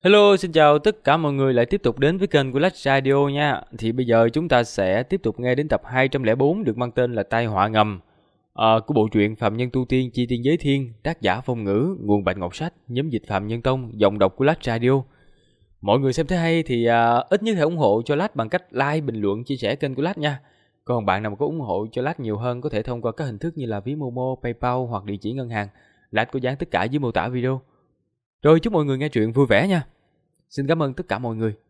Hello, xin chào tất cả mọi người lại tiếp tục đến với kênh của Lách Radio nha. Thì bây giờ chúng ta sẽ tiếp tục nghe đến tập 204 được mang tên là Tai họa ngầm của bộ truyện Phạm Nhân Tu Tiên Chi Tiên Giới Thiên, tác giả Phong Ngữ, nguồn Bạch Ngọc Sách, nhóm dịch Phạm Nhân Tông, giọng đọc của Lách Radio. Mọi người xem thấy hay thì ít nhất hãy ủng hộ cho Lách bằng cách like, bình luận, chia sẻ kênh của Lách nha. Còn bạn nào mà có ủng hộ cho Lách nhiều hơn có thể thông qua các hình thức như là ví Momo, PayPal hoặc địa chỉ ngân hàng. Lách có dán tất cả dưới mô tả video. Rồi chúc mọi người nghe truyện vui vẻ nha. Xin cảm ơn tất cả mọi người.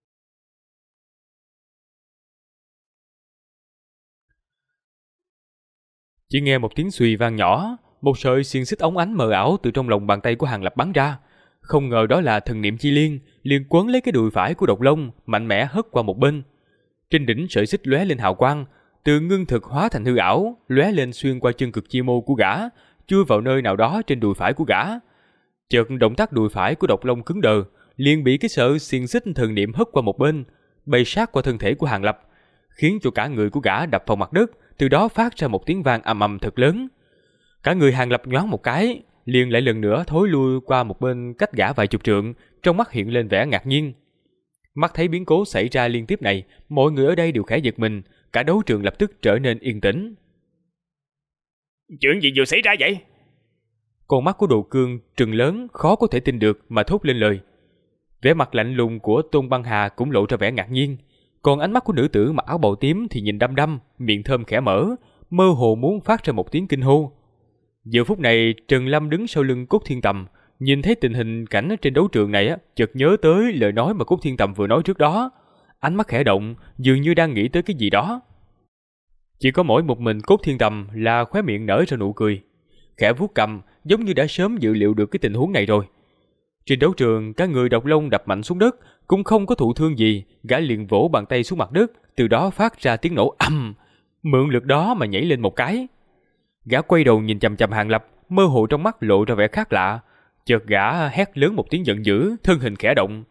Chỉ nghe một tiếng xùy vang nhỏ, một sợi xiềng xích óng ánh mờ ảo từ trong lòng bàn tay của Hàng Lập bắn ra. Không ngờ đó là thần niệm chi liên, liền quấn lấy cái đùi phải của Độc Long, mạnh mẽ hất qua một bên. Trên đỉnh sợi xích lóe lên hào quang, từ ngưng thực hóa thành hư ảo, lóe lên xuyên qua chân cực chi mô của gã, chui vào nơi nào đó trên đùi phải của gã. Chợt động tác đùi phải của Độc Long cứng đờ, liền bị cái sợi xiềng xích thần niệm hất qua một bên, bay sát qua thân thể của Hàng Lập, khiến cho cả người của gã đập vào mặt đất, từ đó phát ra một tiếng vang ầm ầm thật lớn. Cả người Hàng Lập nhoáng một cái, liền lại lần nữa thối lui qua một bên cách gã vài chục trượng, trong mắt hiện lên vẻ ngạc nhiên. Mắt thấy biến cố xảy ra liên tiếp này, mọi người ở đây đều khẽ giật mình, cả đấu trường lập tức trở nên yên tĩnh. Chuyện gì vừa xảy ra vậy? Con mắt của Đồ Cương trừng lớn, khó có thể tin được mà thốt lên lời. Vẻ mặt lạnh lùng của Tôn Băng Hà cũng lộ ra vẻ ngạc nhiên, còn ánh mắt của nữ tử mặc áo bào tím thì nhìn đăm đăm, miệng thơm khẽ mở, mơ hồ muốn phát ra một tiếng kinh hô. Giờ phút này, Trần Lâm đứng sau lưng Cốt Thiên Tầm, nhìn thấy tình hình cảnh trên đấu trường này chợt nhớ tới lời nói mà Cốt Thiên Tầm vừa nói trước đó, ánh mắt khẽ động, dường như đang nghĩ tới cái gì đó. Chỉ có mỗi một mình Cốt Thiên Tầm là khóe miệng nở ra nụ cười, khẽ vuốt cằm, giống như đã sớm dự liệu được cái tình huống này rồi. Trên đấu trường, cả người Độc Long đập mạnh xuống đất, cũng không có thụ thương gì, gã liền vỗ bàn tay xuống mặt đất, từ đó phát ra tiếng nổ ầm, mượn lực đó mà nhảy lên một cái. Gã quay đầu nhìn chằm chằm Hàng Lập, mơ hồ trong mắt lộ ra vẻ khác lạ, chợt gã hét lớn một tiếng giận dữ, thân hình khẽ động.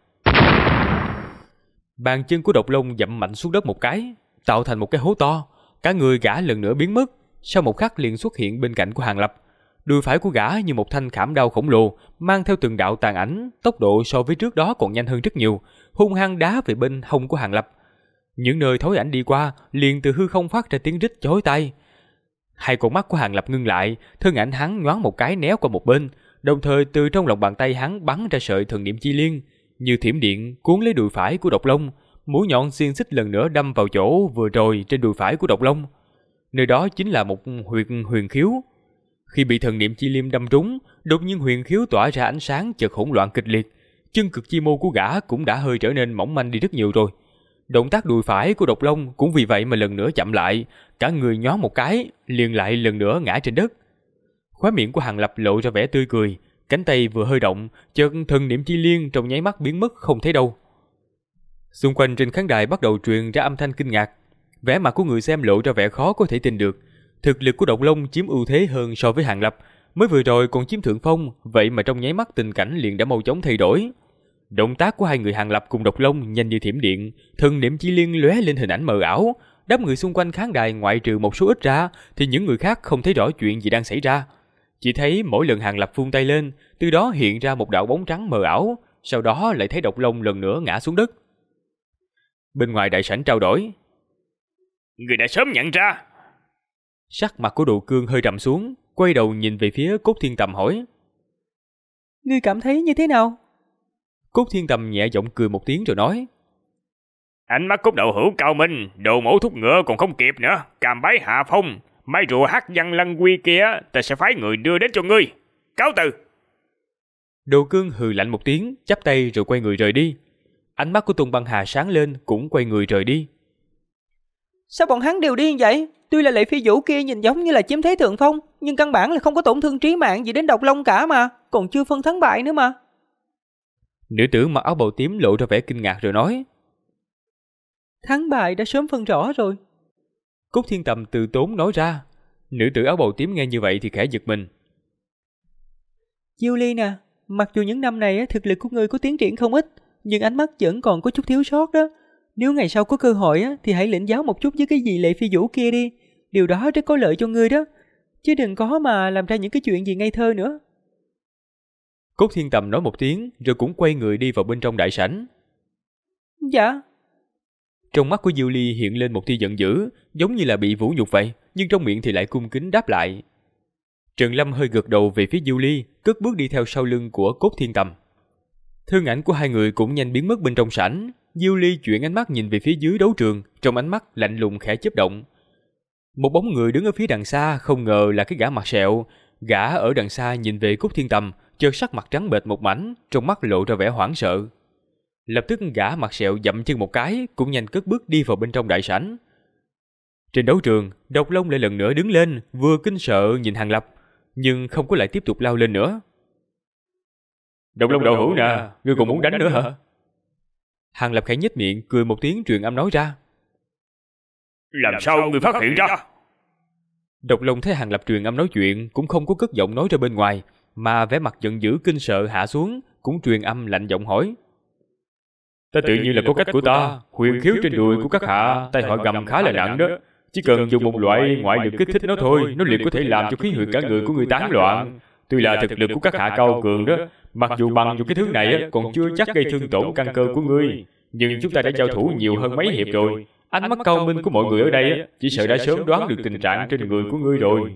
Bàn chân của Độc Long dậm mạnh xuống đất một cái, tạo thành một cái hố to, cả người gã lần nữa biến mất, sau một khắc liền xuất hiện bên cạnh của Hàng Lập. Đùi phải của gã như một thanh khảm đao khổng lồ, mang theo từng đạo tàn ảnh, tốc độ so với trước đó còn nhanh hơn rất nhiều, hung hăng đá về bên hông của Hàng Lập. Những nơi thối ảnh đi qua, liền từ hư không phát ra tiếng rít chói tai. Hai con mắt của Hàng Lập ngưng lại, thân ảnh hắn nhoáng một cái né qua một bên, đồng thời từ trong lòng bàn tay hắn bắn ra sợi thần niệm chi liên, như thiểm điện cuốn lấy đùi phải của Độc Long, mũi nhọn xiên xích lần nữa đâm vào chỗ vừa rồi trên đùi phải của Độc Long. Nơi đó chính là một huyền khiếu. Khi bị thần niệm chi liêm đâm trúng, đột nhiên huyền khiếu tỏa ra ánh sáng chợt hỗn loạn kịch liệt, chân cực chi mô của gã cũng đã hơi trở nên mỏng manh đi rất nhiều rồi. Động tác đùi phải của Độc Long cũng vì vậy mà lần nữa chậm lại, cả người nhoáng một cái, liền lại lần nữa ngã trên đất. Khóe miệng của Hàng Lập lộ ra vẻ tươi cười, cánh tay vừa hơi động, chợt thần niệm chi liên trong nháy mắt biến mất không thấy đâu. Xung quanh trên khán đài bắt đầu truyền ra âm thanh kinh ngạc, vẻ mặt của người xem lộ ra vẻ khó có thể tin được. Thực lực của Độc Long chiếm ưu thế hơn so với Hàng Lập, mới vừa rồi còn chiếm thượng phong, vậy mà trong nháy mắt tình cảnh liền đã mau chóng thay đổi. Động tác của hai người Hàng Lập cùng Độc Long nhanh như thiểm điện, thần niệm chi liên lóe lên hình ảnh mờ ảo, đám người xung quanh khán đài ngoại trừ một số ít ra thì những người khác không thấy rõ chuyện gì đang xảy ra. Chỉ thấy mỗi lần Hàng Lập vung tay lên, từ đó hiện ra một đạo bóng trắng mờ ảo, sau đó lại thấy Độc Long lần nữa ngã xuống đất. Bên ngoài đại sảnh trao đổi, Người đã sớm nhận ra. Sắc mặt của Đồ Cương hơi trầm xuống, quay đầu nhìn về phía Cốt Thiên Tầm hỏi, ngươi cảm thấy như thế nào? Cốt Thiên Tầm nhẹ giọng cười một tiếng rồi nói, Ánh mắt cốt đậu hữu cao minh, đồ mổ thúc ngựa còn không kịp nữa, càm bái hạ phong, mai rùa hát văn lăng quy kia ta sẽ phái người đưa đến cho ngươi. Cáo từ. Đồ Cương hừ lạnh một tiếng, chắp tay rồi quay người rời đi. Ánh mắt của Tôn Băng Hà sáng lên, cũng quay người rời đi. Sao bọn hắn đều đi như vậy? Tuy là Lệ Phi Vũ kia nhìn giống như là chiếm thế thượng phong, nhưng căn bản là không có tổn thương trí mạng gì đến Độc Long cả mà, còn chưa phân thắng bại nữa mà. Nữ tử mặc áo bào tím lộ ra vẻ kinh ngạc rồi nói, Thắng bại đã sớm phân rõ rồi. Cốt Thiên Tầm từ tốn nói ra. Nữ tử áo bào tím nghe như vậy thì khẽ giật mình. Diêu Ly nè, mặc dù những năm này thực lực của ngươi có tiến triển không ít, nhưng ánh mắt vẫn còn có chút thiếu sót đó. Nếu ngày sau có cơ hội thì hãy lĩnh giáo một chút với cái gì Lệ Phi Vũ kia đi. Điều đó rất có lợi cho ngươi đó. Chứ đừng có mà làm ra những cái chuyện gì ngây thơ nữa. Cốt Thiên Tầm nói một tiếng rồi cũng quay người đi vào bên trong đại sảnh. Dạ. Trong mắt của Diêu Ly hiện lên một tia giận dữ, giống như là bị vũ nhục vậy, nhưng trong miệng thì lại cung kính đáp lại. Trần Lâm hơi gật đầu về phía Diêu Ly, cất bước đi theo sau lưng của Cốt Thiên Tầm. Thân ảnh của hai người cũng nhanh biến mất bên trong sảnh. Diêu Ly chuyển ánh mắt nhìn về phía dưới đấu trường, trong ánh mắt lạnh lùng khẽ chớp động. Một bóng người đứng ở phía đằng xa, không ngờ là cái gã mặt sẹo. Gã ở đằng xa nhìn về Cốt Thiên Tầm, chợt sắc mặt trắng bệch một mảnh, trong mắt lộ ra vẻ hoảng sợ. Lập tức gã mặt sẹo dậm chân một cái, cũng nhanh cất bước đi vào bên trong đại sảnh. Trên đấu trường, Độc Long lại lần nữa đứng lên, vừa kinh sợ nhìn Hàng Lập, nhưng không có lại tiếp tục lao lên nữa. Độc Long đạo hữu nè, ngươi còn muốn đánh nữa hả? Hàng Lập khẽ nhếch miệng, cười một tiếng truyền âm nói ra. Làm sao ngươi phát hiện ra? Độc Long thấy Hàng Lập truyền âm nói chuyện, cũng không có cất giọng nói ra bên ngoài, mà vẻ mặt giận dữ kinh sợ hạ xuống, cũng truyền âm lạnh giọng hỏi. Ta tự nhiên là có cách của ta, huyền khiếu trên đùi của các hạ, tai họa ngầm khá là nặng đó. Chỉ cần dùng một loại ngoại lực kích thích nó thôi, nó liền có thể làm cho khí huyết cả người của người tán loạn. Tuy là thực lực của các hạ cao cường đó, mặc dù bằng dùng cái thứ này còn chưa chắc gây thương tổn căn cơ của ngươi, nhưng chúng ta đã giao thủ nhiều hơn mấy hiệp rồi. Ánh mắt cao minh của mọi người ở đây chỉ sợ đã sớm đoán được tình trạng trên người của ngươi rồi.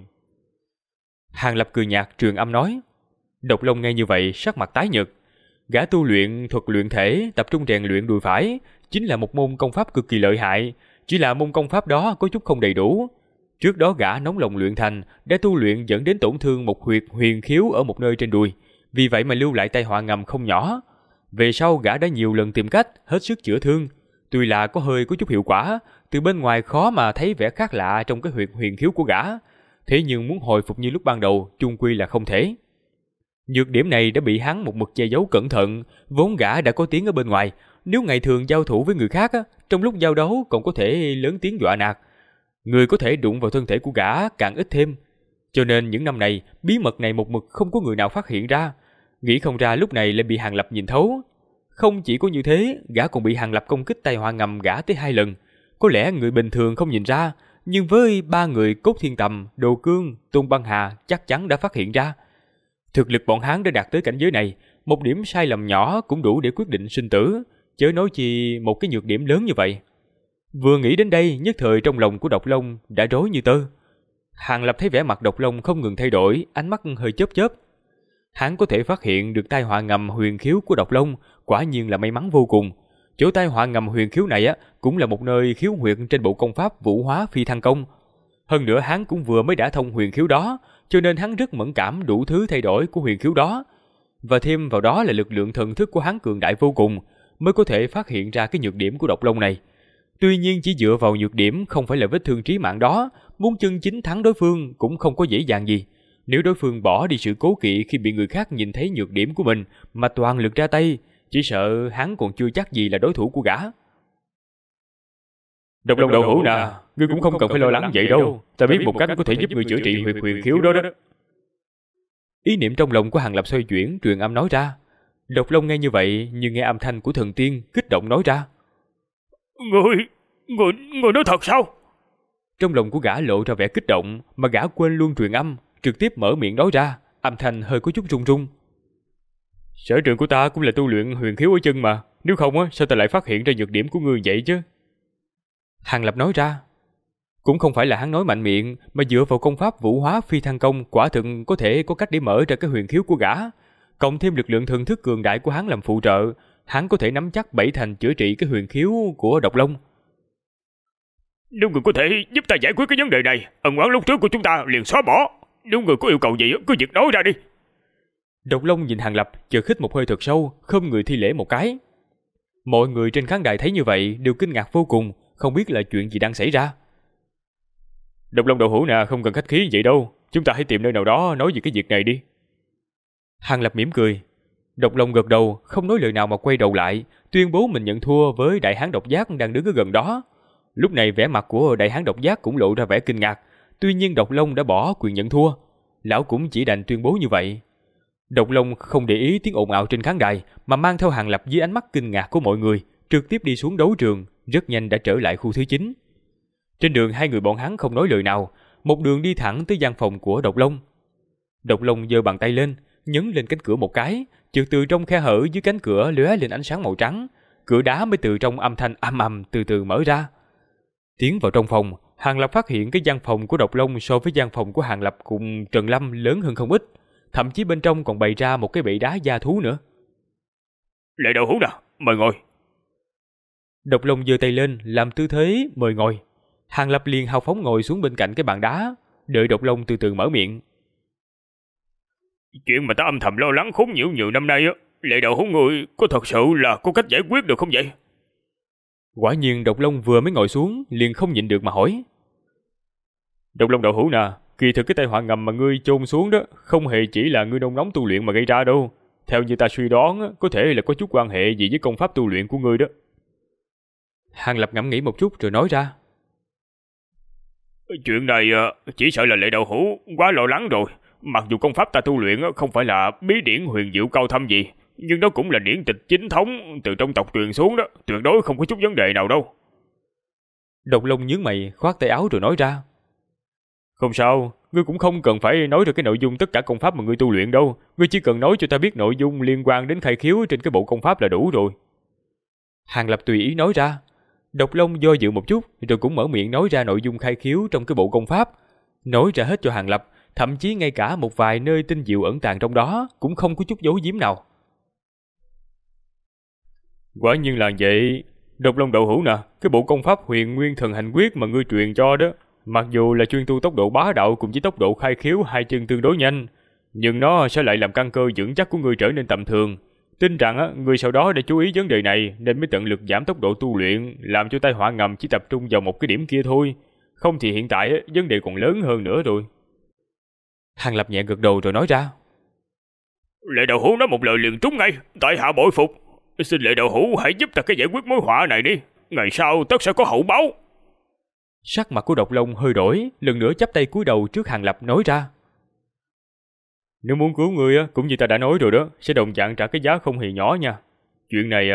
Hàng Lập cười nhạt truyền âm nói. Độc Long nghe như vậy sắc mặt tái nhợt. Gã tu luyện thuật luyện thể, tập trung rèn luyện đùi phải, chính là một môn công pháp cực kỳ lợi hại, chỉ là môn công pháp đó có chút không đầy đủ. Trước đó gã nóng lòng luyện thành, đã tu luyện dẫn đến tổn thương một huyệt huyền khiếu ở một nơi trên đùi, vì vậy mà lưu lại tai họa ngầm không nhỏ. Về sau gã đã nhiều lần tìm cách hết sức chữa thương, tuy là có chút hiệu quả, từ bên ngoài khó mà thấy vẻ khác lạ trong cái huyệt huyền khiếu của gã, thế nhưng muốn hồi phục như lúc ban đầu chung quy là không thể. Nhược điểm này đã bị hắn một mực che giấu cẩn thận, vốn gã đã có tiếng ở bên ngoài, nếu ngày thường giao thủ với người khác trong lúc giao đấu còn có thể lớn tiếng dọa nạt, người có thể đụng vào thân thể của gã càng ít thêm. Cho nên những năm này bí mật này một mực không có người nào phát hiện ra, nghĩ không ra lúc này lại bị Hàng Lập nhìn thấu. Không chỉ có như thế, gã còn bị Hàng Lập công kích tai họa ngầm gã tới 2 lần. Có lẽ người bình thường không nhìn ra, nhưng với 3 người Cốt Thiên Tầm, Đồ Cương, Tôn Băng Hà chắc chắn đã phát hiện ra. Thực lực bọn hắn đã đạt tới cảnh giới này, một điểm sai lầm nhỏ cũng đủ để quyết định sinh tử, chớ nói chi một cái nhược điểm lớn như vậy. Vừa nghĩ đến đây, nhất thời trong lòng của Độc Long đã rối như tơ. Hàng Lập thấy vẻ mặt Độc Long không ngừng thay đổi, ánh mắt hơi chớp chớp. Hắn có thể phát hiện được tai họa ngầm huyền khiếu của Độc Long, quả nhiên là may mắn vô cùng. Chỗ tai họa ngầm huyền khiếu này cũng là một nơi khiếu huyệt trên bộ công pháp Vũ Hóa Phi Thăng Công. Hơn nữa hắn cũng vừa mới đã thông huyền khiếu đó, cho nên hắn rất mẫn cảm đủ thứ thay đổi của huyền khiếu đó. Và thêm vào đó là lực lượng thần thức của hắn cường đại vô cùng, mới có thể phát hiện ra cái nhược điểm của Độc Long này. Tuy nhiên chỉ dựa vào nhược điểm không phải là vết thương trí mạng đó, muốn chân chính thắng đối phương cũng không có dễ dàng gì. Nếu đối phương bỏ đi sự cố kỵ khi bị người khác nhìn thấy nhược điểm của mình mà toàn lực ra tay, chỉ sợ hắn còn chưa chắc gì là đối thủ của gã. Độc Long đạo hữu nè, ngươi cũng không cần phải lo lắng vậy đâu, ta biết một cách có thể giúp ngươi chữa trị huyệt huyền khiếu đó đó. Ý niệm trong lòng của Hàng Lập xoay chuyển, truyền âm nói ra. Độc Long nghe như vậy, nhưng nghe âm thanh của thần tiên, kích động nói ra. Người nói thật sao? Trong lòng của gã lộ ra vẻ kích động, mà gã quên luôn truyền âm, trực tiếp mở miệng nói ra, âm thanh hơi có chút run run. Sở trường của ta cũng là tu luyện huyền khiếu ở chân mà, nếu không sao ta lại phát hiện ra nhược điểm của ngươi vậy chứ? Hàng Lập nói ra. Cũng không phải là hắn nói mạnh miệng, mà dựa vào công pháp Vũ Hóa Phi Thăng Công, quả thực có thể có cách để mở ra cái huyền khiếu của gã. Cộng thêm lực lượng thần thức cường đại của hắn làm phụ trợ, hắn có thể nắm chắc 7 thành chữa trị cái huyền khiếu của Độc Long. Nếu người có thể giúp ta giải quyết cái vấn đề này, ân oán lúc trước của chúng ta liền xóa bỏ. Nếu người có yêu cầu gì cứ việc nói ra đi. Độc Long nhìn Hàng Lập, chợt hít một hơi thật sâu, khom người thi lễ một cái. Mọi người trên khán đài thấy như vậy đều kinh ngạc vô cùng, không biết là chuyện gì đang xảy ra. Độc Long đạo hữu nè, không cần khách khí vậy đâu, chúng ta hãy tìm nơi nào đó nói về cái việc này đi. Hàng Lập mỉm cười. Độc Long gật đầu, không nói lời nào mà quay đầu lại, tuyên bố mình nhận thua với Đại Hán Độc Giác đang đứng ở gần đó. Lúc này vẻ mặt của Đại Hán Độc Giác cũng lộ ra vẻ kinh ngạc, tuy nhiên Độc Long đã bỏ quyền nhận thua, lão cũng chỉ đành tuyên bố như vậy. Độc Long không để ý tiếng ồn ào trên khán đài, mà mang theo Hàng Lập dưới ánh mắt kinh ngạc của mọi người, trực tiếp đi xuống đấu trường, rất nhanh đã trở lại khu thứ 9. Trên đường hai người bọn hắn không nói lời nào, một đường đi thẳng tới gian phòng của Độc Long. Độc Long giơ bàn tay lên, nhấn lên cánh cửa một cái, chợt từ trong khe hở dưới cánh cửa lóe lên ánh sáng màu trắng, cửa đá mới từ trong âm thanh ầm ầm từ từ mở ra. Tiến vào trong phòng, Hàng Lập phát hiện cái gian phòng của Độc Long so với gian phòng của Hàng Lập cùng Trần Lâm lớn hơn không ít, thậm chí bên trong còn bày ra một cái bệ đá da thú nữa. Lệ Đậu Hũ nào, mời ngồi. Độc Long giơ tay lên làm tư thế mời ngồi. Hàng Lập liền hào phóng ngồi xuống bên cạnh cái bàn đá, đợi Độc Long từ từ mở miệng. Chuyện mà ta âm thầm lo lắng khốn nhiễu nhiều năm nay á, Lệ Đậu Hũ người có thật sự là có cách giải quyết được không vậy? Quả nhiên Độc Long vừa mới ngồi xuống liền không nhịn được mà hỏi. Độc Long Đậu Hũ nè, kỳ thực cái tai họa ngầm mà ngươi chôn xuống đó không hề chỉ là ngươi nôn nóng tu luyện mà gây ra đâu. Theo như ta suy đoán, có thể là có chút quan hệ gì với công pháp tu luyện của ngươi đó. Hàng Lập ngẫm nghĩ một chút rồi nói ra. Chuyện này chỉ sợ là Lệ Đậu Hũ quá lo lắng rồi. Mặc dù công pháp ta tu luyện không phải là bí điển huyền diệu cao thâm gì, nhưng nó cũng là điển tịch chính thống từ trong tộc truyền xuống đó, tuyệt đối không có chút vấn đề nào đâu. Độc Long nhướng mày khoát tay áo rồi nói ra. Không sao, ngươi cũng không cần phải nói được cái nội dung tất cả công pháp mà ngươi tu luyện đâu. Ngươi chỉ cần nói cho ta biết nội dung liên quan đến khai khiếu trên cái bộ công pháp là đủ rồi. Hàng Lập tùy ý nói ra. Độc Long do dự một chút rồi cũng mở miệng nói ra nội dung khai khiếu trong cái bộ công pháp. Nói ra hết cho Hàng Lập, thậm chí ngay cả một vài nơi tinh diệu ẩn tàng trong đó cũng không có chút giấu giếm nào. Quả nhiên là vậy. Độc Long Đậu Hũ nè, cái bộ công pháp Huyền Nguyên Thần Hành Quyết mà ngươi truyền cho đó, mặc dù là chuyên tu tốc độ bá đạo cùng với tốc độ khai khiếu hai chân tương đối nhanh, nhưng nó sẽ lại làm căn cơ vững chắc của ngươi trở nên tầm thường. Tin rằng ngươi sau đó đã chú ý vấn đề này nên mới tận lực giảm tốc độ tu luyện, làm cho tai họa ngầm chỉ tập trung vào một cái điểm kia thôi. Không thì hiện tại vấn đề còn lớn hơn nữa rồi. Hàng Lập nhẹ gật đầu rồi nói ra. Lệ Đậu Hũ nói một lời liền trúng ngay, tại hạ bội phục. Xin Lệ Đậu Hũ hãy giúp ta cái giải quyết mối họa này đi, ngày sau tất sẽ có hậu báo. Sắc mặt của Độc Long hơi đổi, lần nữa chắp tay cúi đầu trước Hàng Lập nói ra. Nếu muốn cứu ngươi cũng như ta đã nói rồi đó, sẽ đồng dạng trả cái giá không hề nhỏ nha. Chuyện này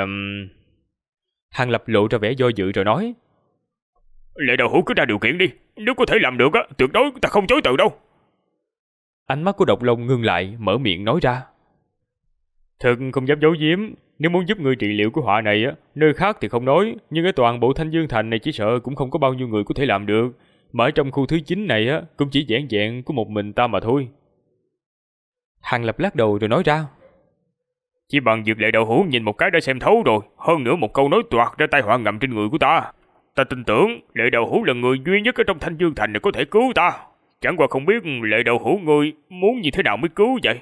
Hàng Lập lộ ra vẻ do dự rồi nói. Lệ Đậu Hũ cứ ra điều kiện đi, nếu có thể làm được tuyệt đối ta không chối từ đâu. Ánh mắt của Độc Long ngưng lại, mở miệng nói ra. Thật không dám giấu giếm, nếu muốn giúp ngươi trị liệu cái họa này nơi khác thì không nói, nhưng ở toàn bộ Thanh Dương Thành này chỉ sợ cũng không có bao nhiêu người có thể làm được, mà ở trong khu thứ 9 này cũng chỉ vẻn vẹn có một mình ta mà thôi. Hàng Lập lắc đầu rồi nói ra. Chỉ bằng việc Lệ Đậu Hũ nhìn một cái đã xem thấu rồi, hơn nữa một câu nói toạc ra tai họa ngầm trên người của ta. Ta tin tưởng Lệ Đậu Hũ là người duy nhất ở trong Thanh Dương Thành này có thể cứu ta. Chẳng qua không biết Lệ Đậu Hũ ngươi muốn như thế nào mới cứu vậy.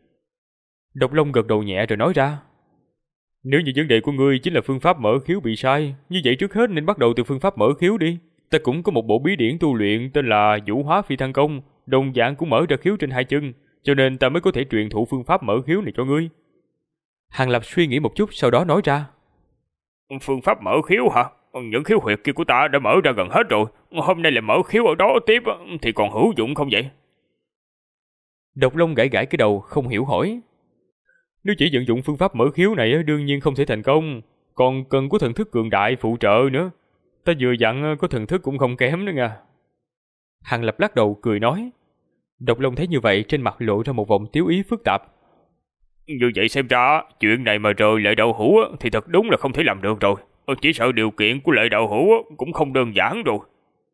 Độc Long gật đầu nhẹ rồi nói ra. Nếu như vấn đề của ngươi chính là phương pháp mở khiếu bị sai, như vậy trước hết nên bắt đầu từ phương pháp mở khiếu đi. Ta cũng có một bộ bí điển tu luyện tên là Vũ Hóa Phi Thăng Công, đồng dạng cũng mở ra khiếu trên hai chân, cho nên ta mới có thể truyền thụ phương pháp mở khiếu này cho ngươi. Hàng Lập suy nghĩ một chút sau đó nói ra. Phương pháp mở khiếu hả? Những khiếu huyệt kia của ta đã mở ra gần hết rồi, hôm nay lại mở khiếu ở đó tiếp thì còn hữu dụng không vậy? Độc Long gãi gãi cái đầu không hiểu hỏi. Nếu chỉ vận dụng phương pháp mở khiếu này đương nhiên không thể thành công, còn cần có thần thức cường đại phụ trợ nữa. Ta vừa dặn có thần thức cũng không kém nữa nha. Hàng Lập lắc đầu cười nói. Độc Long thấy như vậy trên mặt lộ ra một vòng tiếu ý phức tạp. Như vậy xem ra chuyện này mà rời Lệ Đậu Hũ thì thật đúng là không thể làm được rồi. Chỉ sợ điều kiện của Lệ Đậu Hũ cũng không đơn giản rồi.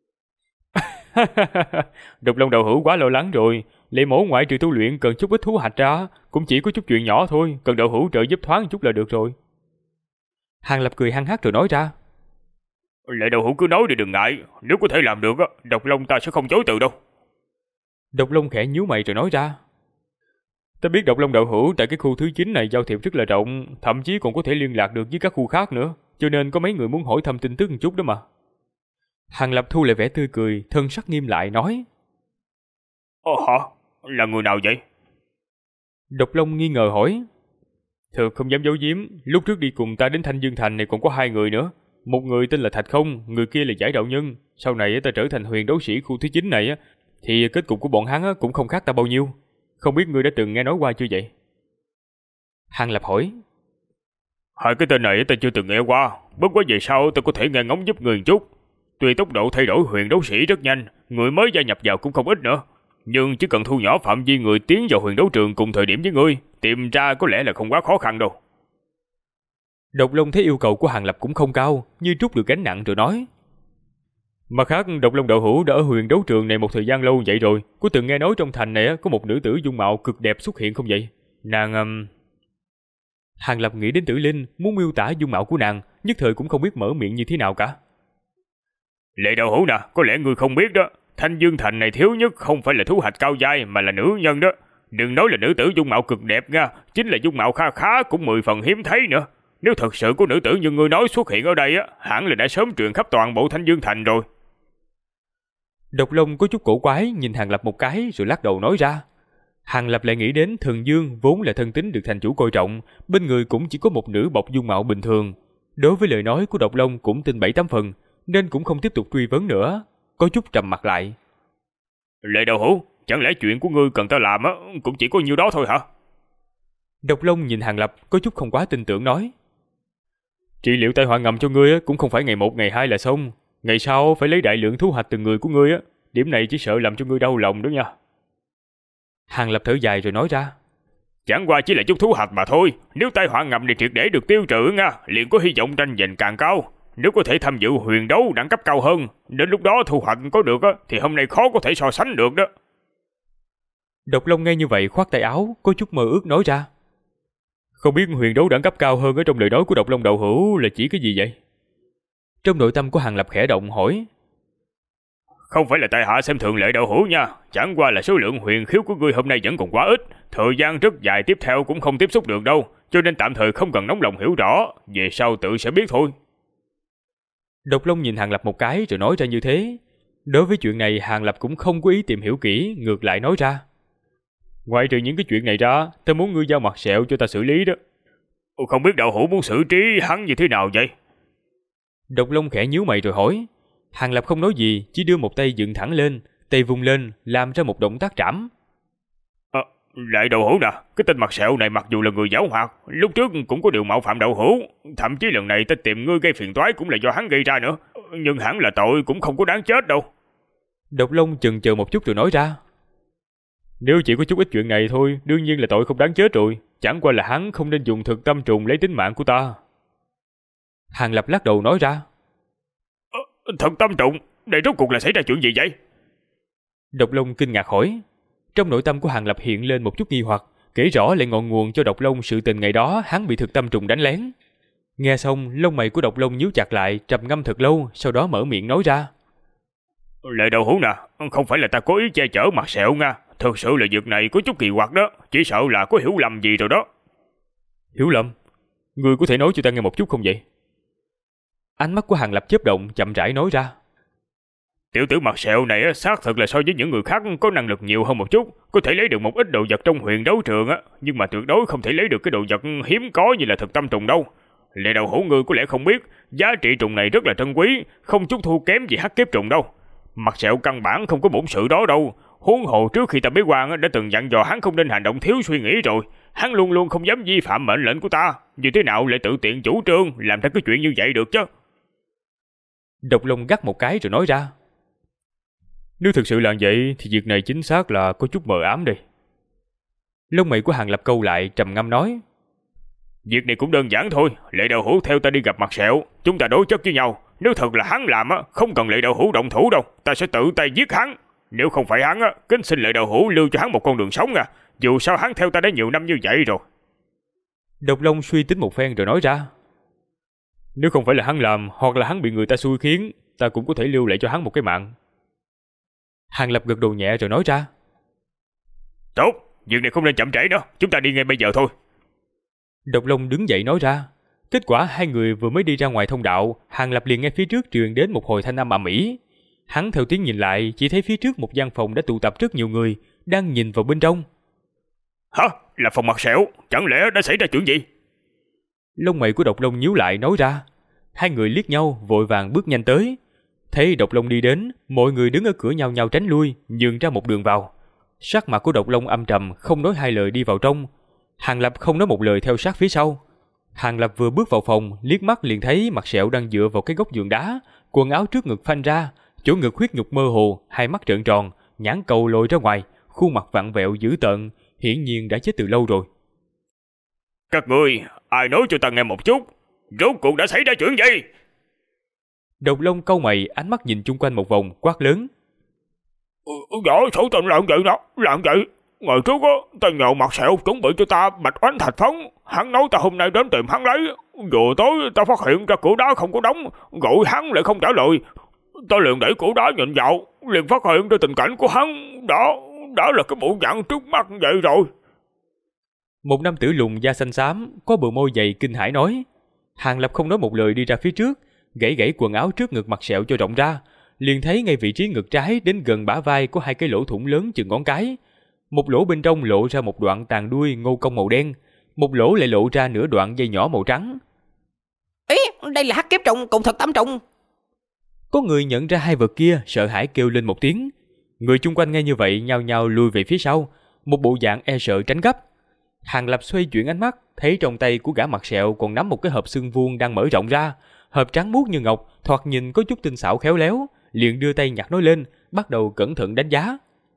Độc Long Đậu Hũ quá lo lắng rồi. Lệ mổ ngoại trừ tu luyện cần chút ít thú hạch ra, cũng chỉ có chút chuyện nhỏ thôi, cần Đậu Hũ trợ giúp thoáng chút là được rồi. Hàng Lập cười hăng hắc rồi nói ra. Lệ Đậu Hũ cứ nói đi đừng ngại, nếu có thể làm được Độc Long ta sẽ không chối từ đâu. Độc Long khẽ nhíu mày rồi nói ra. Ta biết Độc Long Đậu Hũ tại cái khu thứ 9 này giao thiệp rất là rộng, thậm chí còn có thể liên lạc được với các khu khác nữa, cho nên có mấy người muốn hỏi thăm tin tức một chút đó mà. Hàng Lập thu lại vẻ tươi cười, thân sắc nghiêm lại nói. Hả? Là người nào vậy? Độc Long nghi ngờ hỏi. Thật không dám giấu giếm, lúc trước đi cùng ta đến Thanh Dương Thành này còn có hai người nữa. Một người tên là Thạch Không, người kia là Giải Đạo Nhân. Sau này ta trở thành huyền đấu sĩ khu thứ 9 này thì kết cục của bọn hắn cũng không khác ta bao nhiêu. Không biết ngươi đã từng nghe nói qua chưa vậy? Hàng Lập hỏi. Hai cái tên này ta chưa từng nghe qua, bất quá về sau ta có thể nghe ngóng giúp người một chút. Tuy tốc độ thay đổi huyền đấu sĩ rất nhanh, người mới gia nhập vào cũng không ít nữa, nhưng chỉ cần thu nhỏ phạm vi người tiến vào huyền đấu trường cùng thời điểm với ngươi, tìm ra có lẽ là không quá khó khăn đâu. Độc Long thấy yêu cầu của Hàng Lập cũng không cao, như trút được gánh nặng rồi nói. Mặt khác, Độc Long đạo hữu đã ở huyền đấu trường này một thời gian lâu vậy rồi, có từng nghe nói trong thành này có một nữ tử dung mạo cực đẹp xuất hiện không vậy? Nàng... Hàng Lập nghĩ đến Tử Linh, muốn miêu tả dung mạo của nàng, nhất thời cũng không biết mở miệng như thế nào cả. Lệ đạo hữu nè, có lẽ ngươi không biết đó, Thanh Dương Thành này thiếu nhất không phải là thú hạch cao giai mà là nữ nhân đó. Đừng nói là nữ tử dung mạo cực đẹp nha, chính là dung mạo kha khá cũng 10 phần hiếm thấy nữa. Nếu thật sự có nữ tử như ngươi nói xuất hiện ở đây á, hẳn là đã sớm truyền khắp toàn bộ Thanh Dương Thành rồi. Độc Long có chút cổ quái nhìn Hàng Lập một cái rồi lắc đầu nói ra. Hàng Lập lại nghĩ đến Thần Dương vốn là thân tín được thành chủ coi trọng, bên người cũng chỉ có một nữ bộc dung mạo bình thường. Đối với lời nói của Độc Long cũng tin 7-8 phần, nên cũng không tiếp tục truy vấn nữa, có chút trầm mặt lại. Lệ đạo hữu, chẳng lẽ chuyện của ngươi cần ta làm á cũng chỉ có nhiêu đó thôi hả? Độc Long nhìn Hàng Lập có chút không quá tin tưởng nói. Trị liệu tai họa ngầm cho ngươi cũng không phải ngày 1 ngày 2 là xong, ngày sau phải lấy đại lượng thu hoạch từ người của ngươi á, điểm này chỉ sợ làm cho ngươi đau lòng đó nha. Hàng Lập thở dài rồi nói ra. Chẳng qua chỉ là chút thu hoạch mà thôi, nếu tai họa ngầm này triệt để được tiêu trừ nha, liền có hy vọng tranh giành càng cao. Nếu có thể tham dự huyền đấu đẳng cấp cao hơn, đến lúc đó thu hoạch có được á, thì hôm nay khó có thể so sánh được đó. Độc Long nghe như vậy khoát tay áo, có chút mơ ước nói ra. Không biết huyền đấu đẳng cấp cao hơn ở trong lời nói của Độc Long đạo hữu là chỉ cái gì vậy? Trong nội tâm của Hàng Lập khẽ động hỏi. Không phải là tại hạ xem thường Lệ đạo hữu nha, chẳng qua là số lượng huyền khiếu của ngươi hôm nay vẫn còn quá ít, thời gian rất dài tiếp theo cũng không tiếp xúc được đâu, cho nên tạm thời không cần nóng lòng hiểu rõ, về sau tự sẽ biết thôi. Độc Long nhìn Hàng Lập một cái rồi nói ra như thế. Đối với chuyện này Hàng Lập cũng không có ý tìm hiểu kỹ, ngược lại nói ra. Ngoài trừ những cái chuyện này ra, ta muốn ngươi giao mặt sẹo cho ta xử lý đó. Không biết đạo hữu muốn xử trí hắn như thế nào vậy? Độc Long khẽ nhíu mày rồi hỏi. Hàng Lập không nói gì, chỉ đưa một tay dựng thẳng lên, tay vung lên, làm ra một động tác trảm. Lại đạo hữu nè, cái tên mặt sẹo này mặc dù là người giảo hoạt, lúc trước cũng có điều mạo phạm đạo hữu, thậm chí lần này ta tìm ngươi gây phiền toái cũng là do hắn gây ra nữa, nhưng hẳn là tội cũng không có đáng chết đâu. Độc Long chần chờ một chút rồi nói ra. Nếu chỉ có chút ít chuyện này thôi, đương nhiên là tội không đáng chết rồi, chẳng qua là hắn không nên dùng thực tâm trùng lấy tính mạng của ta. Hàng Lập lắc đầu nói ra. Thực tâm trùng, đây rốt cuộc là xảy ra chuyện gì vậy? Độc Long kinh ngạc hỏi. Trong nội tâm của Hàng Lập hiện lên một chút nghi hoặc, kể rõ lại ngọn nguồn cho Độc Long sự tình ngày đó hắn bị thực tâm trùng đánh lén. Nghe xong, lông mày của Độc Long nhíu chặt lại, trầm ngâm thật lâu, sau đó mở miệng nói ra. Lệ đạo hữu nè, không phải là ta cố ý che chở mặt sẹo nha, thực sự là việc này có chút kỳ quặc đó, chỉ sợ là có hiểu lầm gì rồi đó. Hiểu lầm? Ngươi có thể nói cho ta nghe một chút không vậy? Ánh mắt của Hàng Lập chớp động, chậm rãi nói ra. Tiểu tử mặt sẹo này xác thực là so với những người khác có năng lực nhiều hơn một chút, có thể lấy được một ít đồ vật trong huyền đấu trường á, nhưng mà tuyệt đối không thể lấy được cái đồ vật hiếm có như là thực tâm trùng đâu. Lệ đầu hữu ngươi có lẽ không biết, giá trị trùng này rất là trân quý, không chút thua kém gì hắc kiếp trùng đâu. Mặt sẹo căn bản không có bổn sự đó đâu. Huống hồ trước khi ta bế quan đã từng dặn dò hắn không nên hành động thiếu suy nghĩ rồi, hắn luôn luôn không dám vi phạm mệnh lệnh của ta, như thế nào lại tự tiện chủ trương làm ra cái chuyện như vậy được chứ? Độc Long gắt một cái rồi nói ra. Nếu thực sự là vậy thì việc này chính xác là có chút mờ ám đây. Lông mày của Hàng Lập câu lại, trầm ngâm nói. Việc này cũng đơn giản thôi, Lệ đạo hữu theo ta đi gặp mặt sẹo, chúng ta đối chất với nhau. Nếu thật là hắn làm không cần Lệ đạo hữu động thủ đâu, ta sẽ tự tay giết hắn. Nếu không phải hắn kính xin Lệ đạo hữu lưu cho hắn một con đường sống dù sao hắn theo ta đã nhiều năm như vậy rồi. Độc Long suy tính một phen rồi nói ra. Nếu không phải là hắn làm, hoặc là hắn bị người ta xui khiến, ta cũng có thể lưu lại cho hắn một cái mạng. Hàng Lập gật đầu nhẹ rồi nói ra. Tốt, việc này không nên chậm trễ nữa, chúng ta đi ngay bây giờ thôi. Độc Long đứng dậy nói ra. Kết quả hai người vừa mới đi ra ngoài thông đạo, Hàng Lập liền nghe phía trước truyền đến một hồi thanh âm ầm ĩ. Hắn theo tiếng nhìn lại, chỉ thấy phía trước một gian phòng đã tụ tập rất nhiều người, đang nhìn vào bên trong. Hả? Là phòng mặt sẹo? Chẳng lẽ đã xảy ra chuyện gì? Lông mày của Độc Long nhíu lại nói ra. Hai người liếc nhau, vội vàng bước nhanh tới. Thấy Độc Long đi đến, mọi người đứng ở cửa nhau nhau tránh lui, nhường ra một đường vào. Sắc mặt của Độc Long âm trầm, không nói hai lời đi vào trong. Hàng Lập không nói một lời theo sát phía sau. Hàng Lập vừa bước vào phòng, liếc mắt liền thấy mặt sẹo đang dựa vào cái góc giường đá, quần áo trước ngực phanh ra, chỗ ngực huyết nhục mơ hồ, hai mắt trợn tròn, nhãn cầu lồi ra ngoài, khuôn mặt vặn vẹo dữ tợn, hiển nhiên đã chết từ lâu rồi. Các ngươi, ai nói cho ta nghe một chút, rốt cuộc đã xảy ra chuyện gì? Độc Long cau mày, ánh mắt nhìn chung quanh một vòng, quát lớn. Dạ, sao tình làm vậy đó, làm vậy. Ngày trước á, ta nhờ Mặt Sẹo chuẩn bị cho ta bạch oánh thạch phấn. Hắn nói ta hôm nay đến tìm hắn lấy. Vừa tối ta phát hiện ra cửa đá không có đóng, gọi hắn lại không trả lời. Ta liền đẩy cửa đá nhìn vào, liền phát hiện ra tình cảnh của hắn. Đó là cái bộ dạng trước mắt vậy rồi. Một nam tử lùn da xanh xám, có bờ môi dày kinh hãi nói. Hàng Lập không nói một lời đi ra phía trước, gãy quần áo trước ngực Mặt Sẹo cho rộng ra, liền thấy ngay vị trí ngực trái đến gần bả vai có 2 cái lỗ thủng lớn chừng ngón cái. Một lỗ bên trong lộ ra một đoạn tàn đuôi ngô công màu đen, một lỗ lại lộ ra nửa đoạn dây nhỏ màu trắng. Ý, đây là hắc kiếp trùng cùng thực tâm trùng. Có người nhận ra hai vật kia, sợ hãi kêu lên một tiếng. Người chung quanh nghe như vậy nhao nhao lùi về phía sau, một bộ dạng e sợ tránh gấp. Hàng Lập xoay chuyển ánh mắt, thấy trong tay của gã Mặt Sẹo còn nắm một cái hộp xương vuông đang mở rộng ra, hộp trắng muốt như ngọc, thoạt nhìn có chút tinh xảo khéo léo, liền đưa tay nhặt nó lên, bắt đầu cẩn thận đánh giá.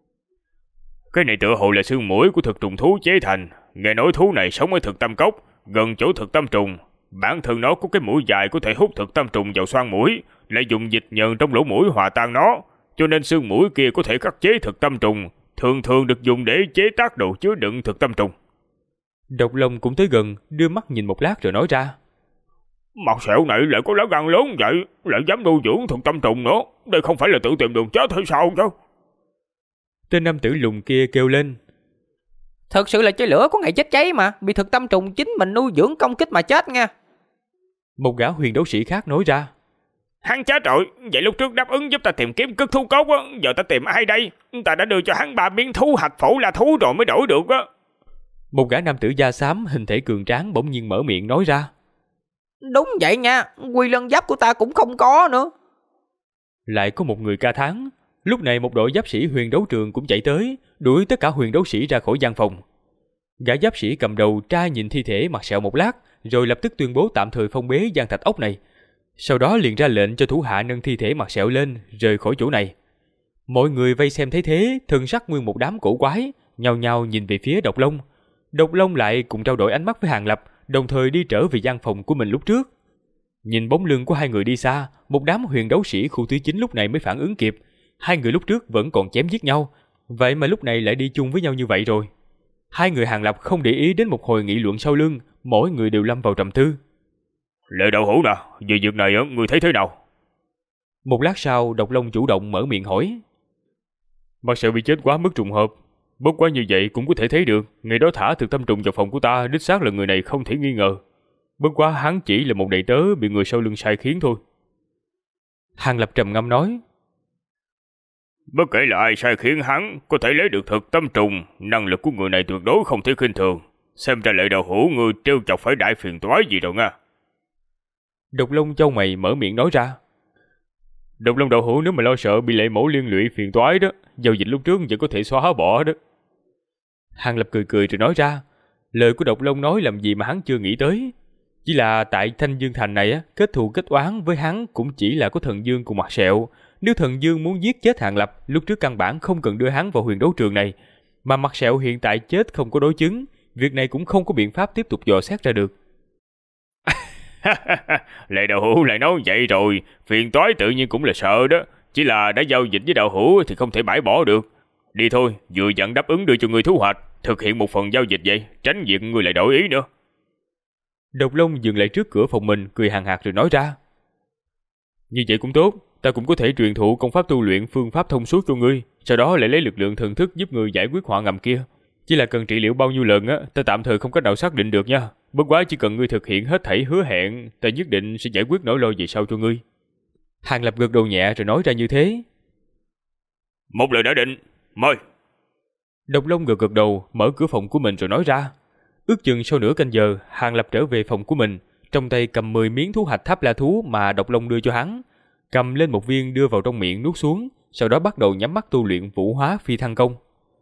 Cái này tựa hồ là xương mũi của thực trùng thú chế thành. Nghe nói thú này sống ở thực tâm cốc, gần chỗ thực tâm trùng. Bản thân nó có cái mũi dài có thể hút thực tâm trùng vào xoang mũi, lại dùng dịch nhờn trong lỗ mũi hòa tan nó, cho nên xương mũi kia có thể khắc chế thực tâm trùng, thường được dùng để chế tác đồ chứa đựng thực tâm trùng. Độc Long cũng tới gần, đưa mắt nhìn một lát rồi nói ra. Mặt Sẹo này lại có lá gan lớn vậy, lại dám nuôi dưỡng thực tâm trùng nữa, đây không phải là tự tìm đường chết hay sao chứ? Tên nam tử lùn kia kêu lên. Thật sự là chơi lửa có ngày chết cháy mà, bị thực tâm trùng chính mình nuôi dưỡng công kích mà chết nha. Một gã huyền đấu sĩ khác nói ra. Hắn chết rồi, vậy lúc trước đáp ứng giúp ta tìm kiếm cất thú cốt á, giờ ta tìm ai đây? Ta đã đưa cho hắn 3 miếng thú hạch phổ là thú rồi mới đổi được á. Một gã nam tử da xám hình thể cường tráng bỗng nhiên mở miệng nói ra. Đúng vậy nha, quy lân giáp của ta cũng không có nữa. Lại có một người ca thán. Lúc này một đội giáp sĩ huyền đấu trường cũng chạy tới, đuổi tất cả huyền đấu sĩ ra khỏi gian phòng. Gã giáp sĩ cầm đầu tra nhìn thi thể Mặt Sẹo một lát, rồi lập tức tuyên bố tạm thời phong bế gian thạch ốc này. Sau đó liền ra lệnh cho thủ hạ nâng thi thể Mặt Sẹo lên, rời khỏi chỗ này. Mọi người vây xem thấy thế, thân sắc nguyên một đám cổ quái, nhao nhao nhìn về phía Độc Long. Độc Long lại cùng trao đổi ánh mắt với Hàng Lập, đồng thời đi trở về gian phòng của mình lúc trước. Nhìn bóng lưng của hai người đi xa, một đám huyền đấu sĩ khu thứ 9 lúc này mới phản ứng kịp. Hai người lúc trước vẫn còn chém giết nhau, vậy mà lúc này lại đi chung với nhau như vậy rồi. Hai người Hàng Lập không để ý đến một hồi nghị luận sau lưng, mỗi người đều lâm vào trầm tư. Lệ Đạo Hữu nè, về việc này ngươi thấy thế nào? Một lát sau, Độc Long chủ động mở miệng hỏi. Mặt Sẹo bị chết quá mức trùng hợp, bất quá như vậy cũng có thể thấy được, ngày đó thả thực tâm trùng vào phòng của ta, đích xác là người này không thể nghi ngờ. Bất quá hắn chỉ là một đầy tớ bị người sau lưng sai khiến thôi. Hàng Lập trầm ngâm nói. Bất kể là ai sai khiến hắn, có thể lấy được thực tâm trùng, năng lực của người này tuyệt đối không thể khinh thường. Xem ra Lệ Đạo Hữu ngươi trêu chọc phải đại phiền toái gì đâu nha. Độc Long chau mày mở miệng nói ra. Độc Long Đạo Hữu nếu mà lo sợ bị Lệ Mẫu liên lụy phiền toái đó, giao dịch lúc trước vẫn có thể xóa bỏ đó. Hàng Lập cười rồi nói ra. Lời của Độc Long nói làm gì mà hắn chưa nghĩ tới. Chỉ là tại Thanh Dương Thành này kết thù kết oán với hắn cũng chỉ là có Thần Dương cùng Mặt Sẹo. Nếu Thần Dương muốn giết chết Hàng Lập, lúc trước căn bản không cần đưa hắn vào huyền đấu trường này. Mà Mặt Sẹo hiện tại chết không có đối chứng, việc này cũng không có biện pháp tiếp tục dò xét ra được. Lệ Đạo Hữu lại nói vậy rồi, phiền toái tự nhiên cũng là sợ đó. Chỉ là đã giao dịch với Đạo Hữu thì không thể bãi bỏ được. Đi thôi, vừa dặn đáp ứng đưa cho người thu hoạch, thực hiện một phần giao dịch vậy, tránh việc người lại đổi ý nữa. Độc Long dừng lại trước cửa phòng mình, cười hằng hạc rồi nói ra. Như vậy cũng tốt, ta cũng có thể truyền thụ công pháp tu luyện phương pháp thông suốt cho ngươi, sau đó lại lấy lực lượng thần thức giúp ngươi giải quyết họa ngầm kia. Chỉ là cần trị liệu bao nhiêu lần ta tạm thời không cách nào xác định được nha. Bất quá chỉ cần ngươi thực hiện hết thảy hứa hẹn, ta nhất định sẽ giải quyết nỗi lo về sau cho ngươi. Hàng Lập gật đầu nhẹ rồi nói ra như thế. Một lời đã định, mời. Độc Long gật đầu, mở cửa phòng của mình rồi nói ra. Ước chừng sau nửa canh giờ, Hàng Lập trở về phòng của mình, trong tay cầm 10 miếng thú hạch tháp la thú mà Độc Long đưa cho hắn, cầm lên một viên đưa vào trong miệng nuốt xuống, sau đó bắt đầu nhắm mắt tu luyện vũ hóa phi thăng công.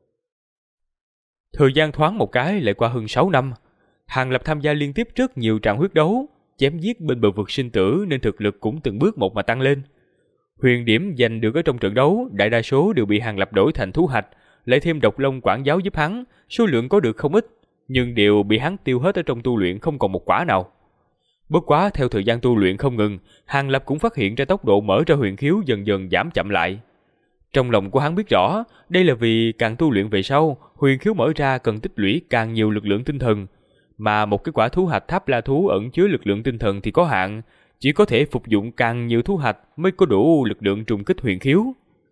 Thời gian thoáng một cái lại qua hơn 6 năm, Hàng Lập tham gia liên tiếp rất nhiều trận huyết đấu, chém giết bên bờ vực sinh tử nên thực lực cũng từng bước một mà tăng lên. Huyền điểm giành được ở trong trận đấu, đại đa số đều bị Hàng Lập đổi thành thú hạch, lại thêm độc long quản giáo giúp hắn, số lượng có được không ít, nhưng đều bị hắn tiêu hết ở trong tu luyện, không còn một quả nào. Bất quá theo thời gian tu luyện không ngừng, Hàng Lập cũng phát hiện ra tốc độ mở ra huyền khiếu dần dần giảm chậm lại. Trong lòng của hắn biết rõ, đây là vì càng tu luyện về sau, huyền khiếu mở ra cần tích lũy càng nhiều lực lượng tinh thần, mà một cái quả thú hạch tháp la thú ẩn chứa lực lượng tinh thần thì có hạn, chỉ có thể phục dụng càng nhiều thú hạch mới có đủ lực lượng trùng kích huyền khiếu.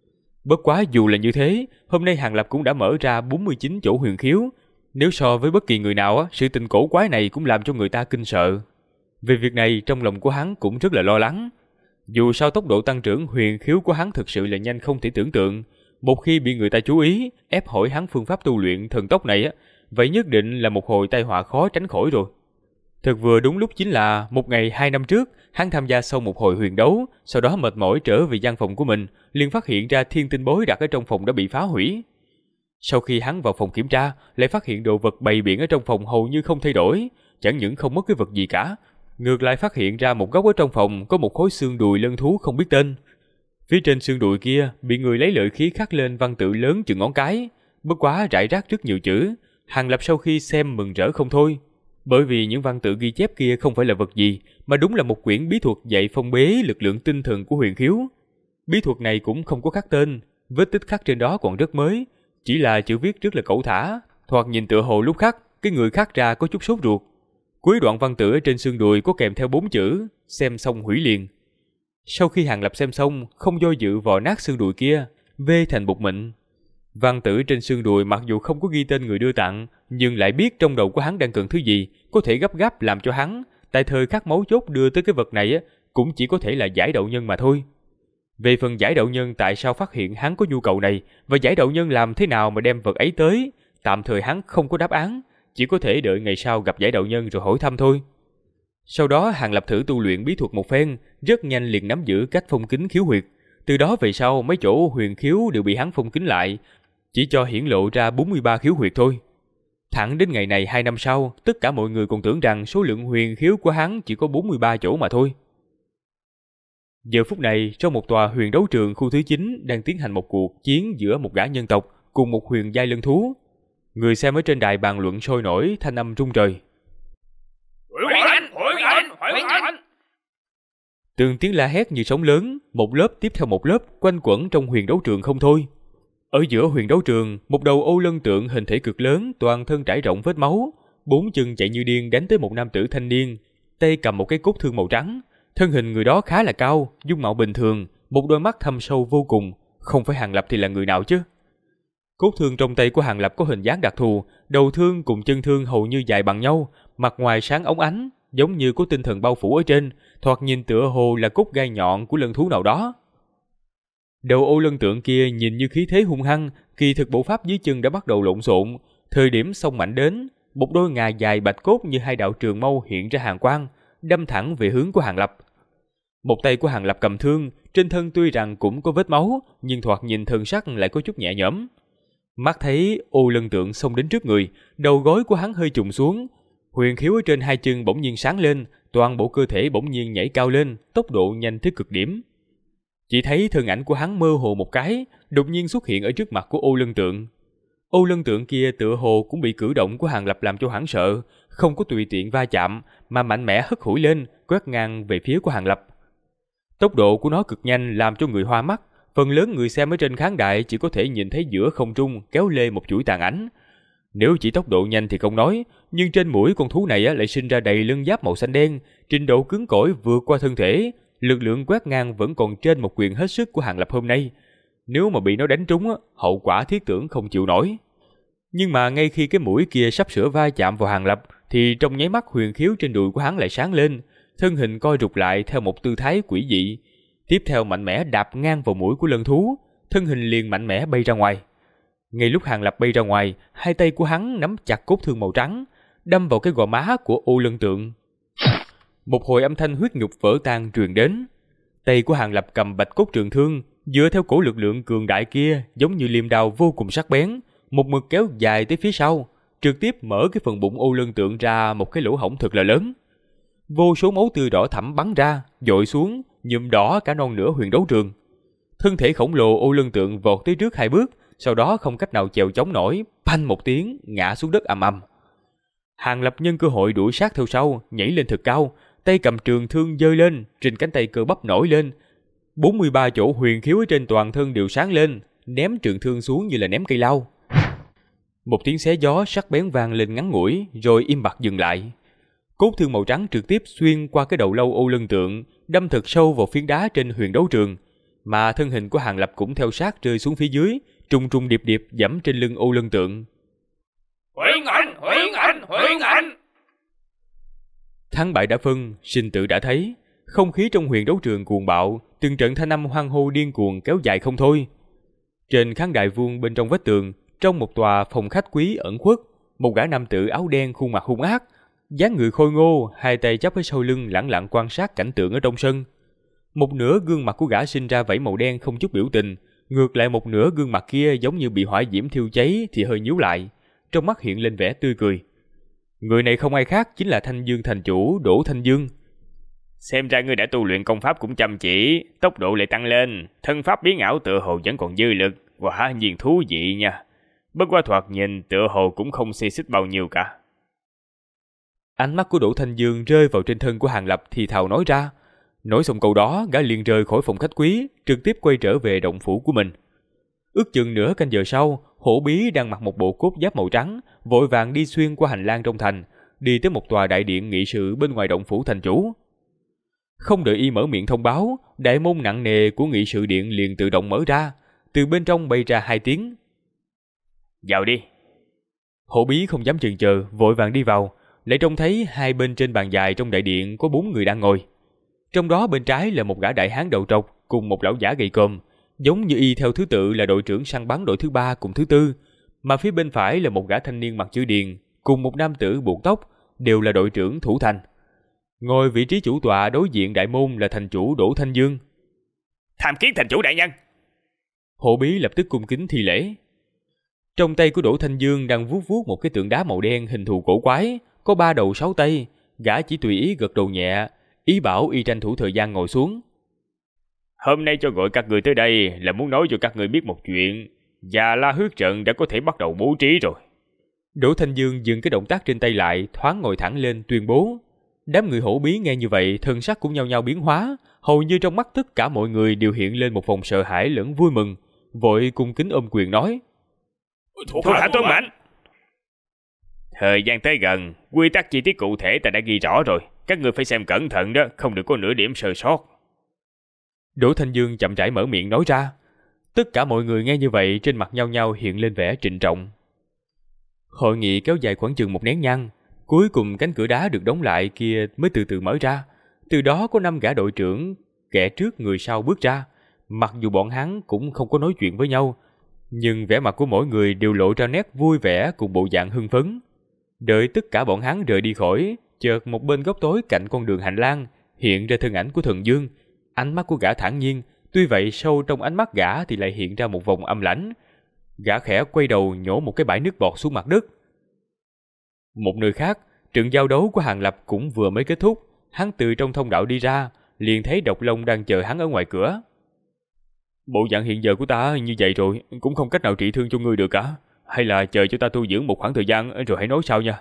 Bất quá dù là như thế, hôm nay Hàng Lập cũng đã mở ra 49 chỗ huyền khiếu. Nếu so với bất kỳ người nào, sự tình cổ quái này cũng làm cho người ta kinh sợ. Về việc này, trong lòng của hắn cũng rất là lo lắng. Dù sao tốc độ tăng trưởng huyền khiếu của hắn thực sự là nhanh không thể tưởng tượng. Một khi bị người ta chú ý, ép hỏi hắn phương pháp tu luyện thần tốc này, vậy nhất định là một hồi tai họa khó tránh khỏi rồi. Thật vừa đúng lúc chính là một ngày 2 năm trước, hắn tham gia xong một hồi huyền đấu, sau đó mệt mỏi trở về gian phòng của mình, liền phát hiện ra thiên tinh bối đặt ở trong phòng đã bị phá hủy. Sau khi hắn vào phòng kiểm tra, lại phát hiện đồ vật bày biện ở trong phòng hầu như không thay đổi, chẳng những không mất cái vật gì cả, ngược lại phát hiện ra một góc ở trong phòng có một khối xương đùi lân thú không biết tên. Phía trên xương đùi kia bị người lấy lợi khí khắc lên văn tự lớn chừng ngón cái, bất quá rải rác rất nhiều chữ. Hàng Lập sau khi xem mừng rỡ không thôi, bởi vì những văn tự ghi chép kia không phải là vật gì, mà đúng là một quyển bí thuật dạy phong bế lực lượng tinh thần của huyền khiếu. Bí thuật này cũng không có khắc tên, vết tích khắc trên đó còn rất mới, chỉ là chữ viết rất là cẩu thả, thoạt nhìn tựa hồ lúc khắc, cái người khắc ra có chút sốt ruột. Cuối đoạn văn tự ở trên xương đùi có kèm theo 4 chữ, xem xong hủy liền. Sau khi Hàng Lập xem xong, không do dự vò nát xương đùi kia, vê thành bột mịn. Văn tử trên xương đùi mặc dù không có ghi tên người đưa tặng, nhưng lại biết trong đầu của hắn đang cần thứ gì, có thể gấp gáp làm cho hắn, tại thời khắc mấu chốt đưa tới cái vật này cũng chỉ có thể là giải đậu nhân mà thôi. Về phần giải đậu nhân tại sao phát hiện hắn có nhu cầu này, và giải đậu nhân làm thế nào mà đem vật ấy tới, tạm thời hắn không có đáp án, chỉ có thể đợi ngày sau gặp giải đậu nhân rồi hỏi thăm thôi. Sau đó Hàng Lập thử tu luyện bí thuật một phen, rất nhanh liền nắm giữ cách phong kín khiếu huyệt. Từ đó về sau mấy chỗ huyền khiếu đều bị hắn phong kín lại, chỉ cho hiển lộ ra 43 khiếu huyệt thôi. Thẳng đến ngày này 2 năm sau, tất cả mọi người còn tưởng rằng số lượng huyền khiếu của hắn chỉ có 43 chỗ mà thôi. Giờ phút này, trong một tòa huyền đấu trường khu thứ 9 đang tiến hành một cuộc chiến giữa một gã nhân tộc cùng một huyền giai lân thú. Người xem ở trên đài bàn luận sôi nổi, thanh âm rung trời. Từng tiếng la hét như sóng lớn, một lớp tiếp theo một lớp quanh quẩn trong huyền đấu trường không thôi. Ở giữa huyền đấu trường, một đầu ô lân tượng hình thể cực lớn, toàn thân trải rộng vết máu, 4 chân chạy như điên đánh tới một nam tử thanh niên, tay cầm một cái cốt thương màu trắng. Thân hình người đó khá là cao, dung mạo bình thường, một đôi mắt thâm sâu vô cùng, không phải Hàng Lập thì là người nào chứ? Cốt thương trong tay của Hàng Lập có hình dáng đặc thù, đầu thương cùng chân thương hầu như dài bằng nhau, mặt ngoài sáng óng ánh, giống như có tinh thần bao phủ ở trên, thoạt nhìn tựa hồ là cốt gai nhọn của lân thú nào đó. Đầu ô lân tượng kia nhìn như khí thế hung hăng, kỳ thực bộ pháp dưới chân đã bắt đầu lộn xộn. Thời điểm xông mạnh đến, một đôi ngà dài bạch cốt như hai đạo trường mâu hiện ra hàn quang, đâm thẳng về hướng của Hàng Lập. Một tay của Hàng Lập cầm thương, trên thân tuy rằng cũng có vết máu, nhưng thoạt nhìn thần sắc lại có chút nhẹ nhõm. Mắt thấy ô lân tượng xông đến trước người, đầu gối của hắn hơi trùng xuống, huyền khiếu ở trên hai chân bỗng nhiên sáng lên, toàn bộ cơ thể bỗng nhiên nhảy cao lên, tốc độ nhanh tới cực điểm. Chỉ thấy thân ảnh của hắn mơ hồ một cái, đột nhiên xuất hiện ở trước mặt của ô lân tượng. Ô lân tượng kia tựa hồ cũng bị cử động của Hàng Lập làm cho hoảng sợ, không có tùy tiện va chạm, mà mạnh mẽ hất hủi lên, quét ngang về phía của Hàng Lập. Tốc độ của nó cực nhanh làm cho người hoa mắt, phần lớn người xem ở trên khán đài chỉ có thể nhìn thấy giữa không trung kéo lê một chuỗi tàn ảnh. Nếu chỉ tốc độ nhanh thì không nói, nhưng trên mũi con thú này lại sinh ra đầy lân giáp màu xanh đen, trình độ cứng cỏi vượt qua thân thể, lực lượng quét ngang vẫn còn trên một quyền hết sức của Hàng Lập hôm nay. Nếu mà bị nó đánh trúng, hậu quả thiết tưởng không chịu nổi. Nhưng mà ngay khi cái mũi kia sắp sửa va chạm vào Hàng Lập, thì trong nháy mắt huyền khiếu trên đùi của hắn lại sáng lên, thân hình co rụt lại theo một tư thái quỷ dị. Tiếp theo mạnh mẽ đạp ngang vào mũi của lân thú, thân hình liền mạnh mẽ bay ra ngoài. Ngay lúc Hàng Lập bay ra ngoài, hai tay của hắn nắm chặt cốt thương màu trắng, đâm vào cái gò má của ô lân tượng. Một hồi âm thanh huyết nhục vỡ tan truyền đến. Tay của Hàng Lập cầm bạch cốt trường thương, dựa theo cổ lực lượng cường đại kia, giống như liềm đao vô cùng sắc bén, một mực kéo dài tới phía sau, trực tiếp mở cái phần bụng ô lân tượng ra một cái lỗ hổng thật là lớn. Vô số máu tươi đỏ thẫm bắn ra, dội xuống, nhuộm đỏ cả non nửa huyền đấu trường. Thân thể khổng lồ ô lân tượng vọt tới trước 2 bước, sau đó không cách nào chèo chống nổi, phanh một tiếng, ngã xuống đất ầm ầm. Hàng Lập nhân cơ hội đuổi sát theo sau, nhảy lên thật cao, tay cầm trường thương giơ lên, trên cánh tay cơ bắp nổi lên. 43 chỗ huyền khiếu ở trên toàn thân đều sáng lên, ném trường thương xuống như là ném cây lao. Một tiếng xé gió sắc bén vang lên ngắn ngủi, rồi im bặt dừng lại. Cốt thương màu trắng trực tiếp xuyên qua cái đầu lâu ô lân tượng, đâm thật sâu vào phiến đá trên huyền đấu trường, mà thân hình của Hàng Lập cũng theo sát rơi xuống phía dưới, trùng trùng điệp điệp giẫm trên lưng ô lân tượng. Huyền ảnh, huyền ảnh, huyền ảnh! Thắng bại đã phân, sinh tử đã thấy. Không khí trong huyền đấu trường cuồng bạo, từng trận thanh âm hoan hô điên cuồng kéo dài không thôi. Trên khán đài vuông bên trong vách tường, trong một tòa phòng khách quý ẩn khuất, một gã nam tử áo đen khuôn mặt hung ác, dáng người khôi ngô, hai tay chắp ở sau lưng lẳng lặng quan sát cảnh tượng ở trong sân. Một nửa gương mặt của gã sinh ra vảy màu đen không chút biểu tình, ngược lại một nửa gương mặt kia giống như bị hỏa diễm thiêu cháy thì hơi nhíu lại, trong mắt hiện lên vẻ tươi cười. Người này không ai khác chính là Thanh Dương thành chủ Đỗ Thanh Dương. Xem ra ngươi đã tu luyện công pháp cũng chăm chỉ, tốc độ lại tăng lên, thân pháp biến ảo tựa hồ vẫn còn dư lực, quả nhiên thú vị nha. Bất qua thoạt nhìn tựa hồ cũng không xê xích bao nhiêu cả. Ánh mắt của Đỗ Thanh Dương rơi vào trên thân của Hàng Lập thì thào nói ra. Nói xong câu đó, gã liền rời khỏi phòng khách quý, trực tiếp quay trở về động phủ của mình. Ước chừng nửa canh giờ sau, Hổ Bí đang mặc một bộ cốt giáp màu trắng, vội vàng đi xuyên qua hành lang trong thành, đi tới một tòa đại điện nghị sự bên ngoài động phủ thành chủ. Không đợi y mở miệng thông báo, đại môn nặng nề của nghị sự điện liền tự động mở ra, từ bên trong bay ra 2 tiếng. Vào đi. Hổ Bí không dám chần chờ, vội vàng đi vào, lại trông thấy hai bên trên bàn dài trong đại điện có 4 người đang ngồi. Trong đó bên trái là một gã đại hán đầu trọc cùng một lão giả gầy còm, giống như y theo thứ tự là đội trưởng săn bắn đội thứ 3 cùng thứ 4, mà phía bên phải là một gã thanh niên mặc chữ điền cùng một nam tử buộc tóc, đều là đội trưởng thủ thành. Ngồi vị trí chủ tọa đối diện đại môn là thành chủ Đỗ Thanh Dương. Tham kiến thành chủ đại nhân. Hổ Bí lập tức cung kính thi lễ. Trong tay của Đỗ Thanh Dương đang vuốt vuốt một cái tượng đá màu đen hình thù cổ quái, có 3 đầu 6 tay, gã chỉ tùy ý gật đầu nhẹ, ý bảo y tranh thủ thời gian ngồi xuống. Hôm nay cho gọi các người tới đây là muốn nói cho các người biết một chuyện, và La Huyết trận đã có thể bắt đầu bố trí rồi. Đỗ Thanh Dương dừng cái động tác trên tay lại, thoáng ngồi thẳng lên tuyên bố. Đám người Hổ Bí nghe như vậy, thân sắc cũng nhao nhao biến hóa, hầu như trong mắt tất cả mọi người đều hiện lên một vòng sợ hãi lẫn vui mừng, vội cung kính ôm quyền nói: Thuộc hạ tuân mệnh. Thời gian tới gần, quy tắc chi tiết cụ thể ta đã ghi rõ rồi, các người phải xem cẩn thận đó, không được có nửa điểm sơ sót. Đỗ Thanh Dương chậm rãi mở miệng nói ra. Tất cả mọi người nghe như vậy, trên mặt nhao nhao hiện lên vẻ trịnh trọng. Hội nghị kéo dài khoảng chừng 1 nén nhang, cuối cùng cánh cửa đá được đóng lại kia mới từ từ mở ra. Từ đó có 5 gã đội trưởng, kẻ trước người sau bước ra. Mặc dù bọn hắn cũng không có nói chuyện với nhau, nhưng vẻ mặt của mỗi người đều lộ ra nét vui vẻ cùng bộ dạng hưng phấn. Đợi tất cả bọn hắn rời đi khỏi, chợt một bên góc tối cạnh con đường hành lang hiện ra thân ảnh của Thần Dương. Ánh mắt của gã thản nhiên, tuy vậy sâu trong ánh mắt gã thì lại hiện ra một vòng âm lãnh. Gã khẽ quay đầu nhổ một cái bãi nước bọt xuống mặt đất. Một nơi khác, trận giao đấu của Hàng Lập cũng vừa mới kết thúc. Hắn từ trong thông đạo đi ra, liền thấy Độc Long đang chờ hắn ở ngoài cửa. Bộ dạng hiện giờ của ta như vậy rồi, cũng không cách nào trị thương cho ngươi được cả. Hay là chờ cho ta tu dưỡng một khoảng thời gian rồi hãy nói sau nha.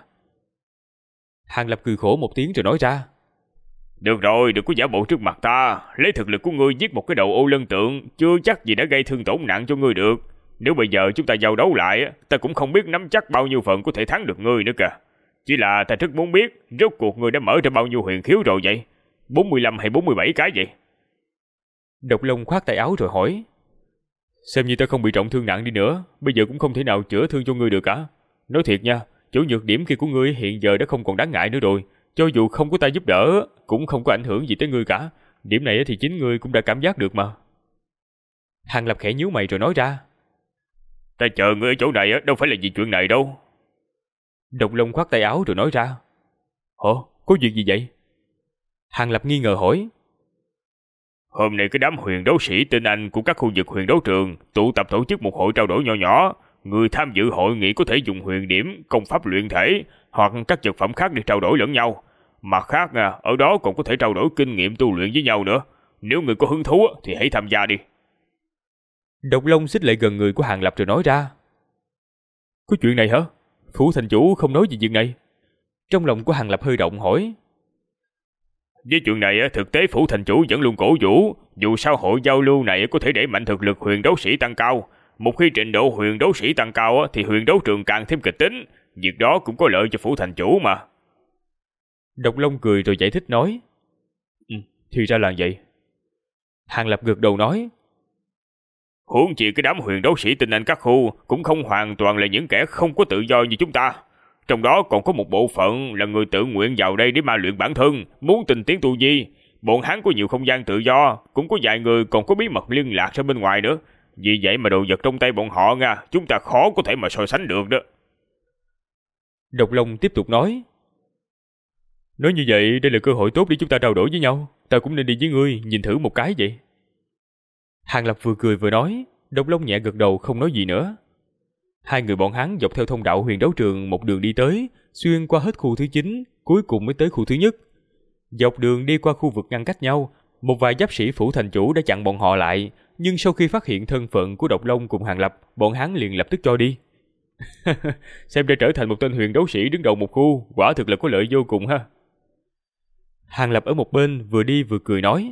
Hàng Lập cười khổ một tiếng rồi nói ra. Được rồi, đừng có giả bộ trước mặt ta. Lấy thực lực của ngươi giết một cái đầu ô lân tượng, chưa chắc gì đã gây thương tổn nặng cho ngươi được. Nếu bây giờ chúng ta giao đấu lại, ta cũng không biết nắm chắc bao nhiêu phần có thể thắng được ngươi nữa kìa. Chỉ là ta rất muốn biết, rốt cuộc ngươi đã mở ra bao nhiêu huyền khiếu rồi vậy? 45 hay 47 cái vậy? Độc Long khoát tay áo rồi hỏi. Xem như ta không bị trọng thương nặng đi nữa, bây giờ cũng không thể nào chữa thương cho ngươi được cả. Nói thiệt nha, chỗ nhược điểm kia của ngươi hiện giờ đã không còn đáng ngại nữa rồi. Cho dù không có ta giúp đỡ, cũng không có ảnh hưởng gì tới ngươi cả. Điểm này thì chính ngươi cũng đã cảm giác được mà. Hàng Lập khẽ nhíu mày rồi nói ra. Ta chờ ngươi ở chỗ này đâu phải là vì chuyện này đâu. Độc Long khoát tay áo rồi nói ra. Ồ, có chuyện gì vậy? Hàng Lập nghi ngờ hỏi. Hôm nay cái đám huyền đấu sĩ tinh anh của các khu vực huyền đấu trường tụ tập tổ chức một hội trao đổi nhỏ nhỏ. Người tham dự hội nghị có thể dùng huyền điểm, công pháp luyện thể hoặc các vật phẩm khác để trao đổi lẫn nhau. Mặt khác, ở đó còn có thể trao đổi kinh nghiệm tu luyện với nhau nữa. Nếu người có hứng thú thì hãy tham gia đi. Độc Long xích lại gần người của Hàng Lập rồi nói ra. Có chuyện này hả? Phủ thành chủ không nói gì chuyện này. Trong lòng của Hàng Lập hơi động hỏi. Với chuyện này thực tế phủ thành chủ vẫn luôn cổ vũ, dù sao hội giao lưu này có thể đẩy mạnh thực lực huyền đấu sĩ tăng cao. Một khi trình độ huyền đấu sĩ tăng cao thì huyền đấu trường càng thêm kịch tính, việc đó cũng có lợi cho phủ thành chủ mà. Độc Long cười rồi giải thích nói. Thì ra là vậy. Hàng Lập gật đầu nói. Huống chi cái đám huyền đấu sĩ tinh anh các khu cũng không hoàn toàn là những kẻ không có tự do như chúng ta. Trong đó còn có một bộ phận là người tự nguyện vào đây để ma luyện bản thân, muốn tinh tiến tu vi. Bọn hắn có nhiều không gian tự do, cũng có vài người còn có bí mật liên lạc ra bên ngoài nữa. Vì vậy mà đồ vật trong tay bọn họ nha, chúng ta khó có thể mà so sánh được đó. Độc Long tiếp tục nói. Nói như vậy, đây là cơ hội tốt để chúng ta trao đổi với nhau. Ta cũng nên đi với ngươi, nhìn thử một cái vậy. Hàng Lập vừa cười vừa nói. Độc Long nhẹ gật đầu không nói gì nữa. Hai người bọn hắn dọc theo thông đạo huyền đấu trường một đường đi tới, xuyên qua hết khu thứ 9, cuối cùng mới tới khu thứ nhất. Dọc đường đi qua khu vực ngăn cách nhau, một vài giáp sĩ phủ thành chủ đã chặn bọn họ lại, nhưng sau khi phát hiện thân phận của Độc Long cùng Hàng Lập, bọn hắn liền lập tức cho đi. Xem ra trở thành một tên huyền đấu sĩ đứng đầu một khu, quả thực là có lợi vô cùng ha. Hàng Lập ở một bên vừa đi vừa cười nói.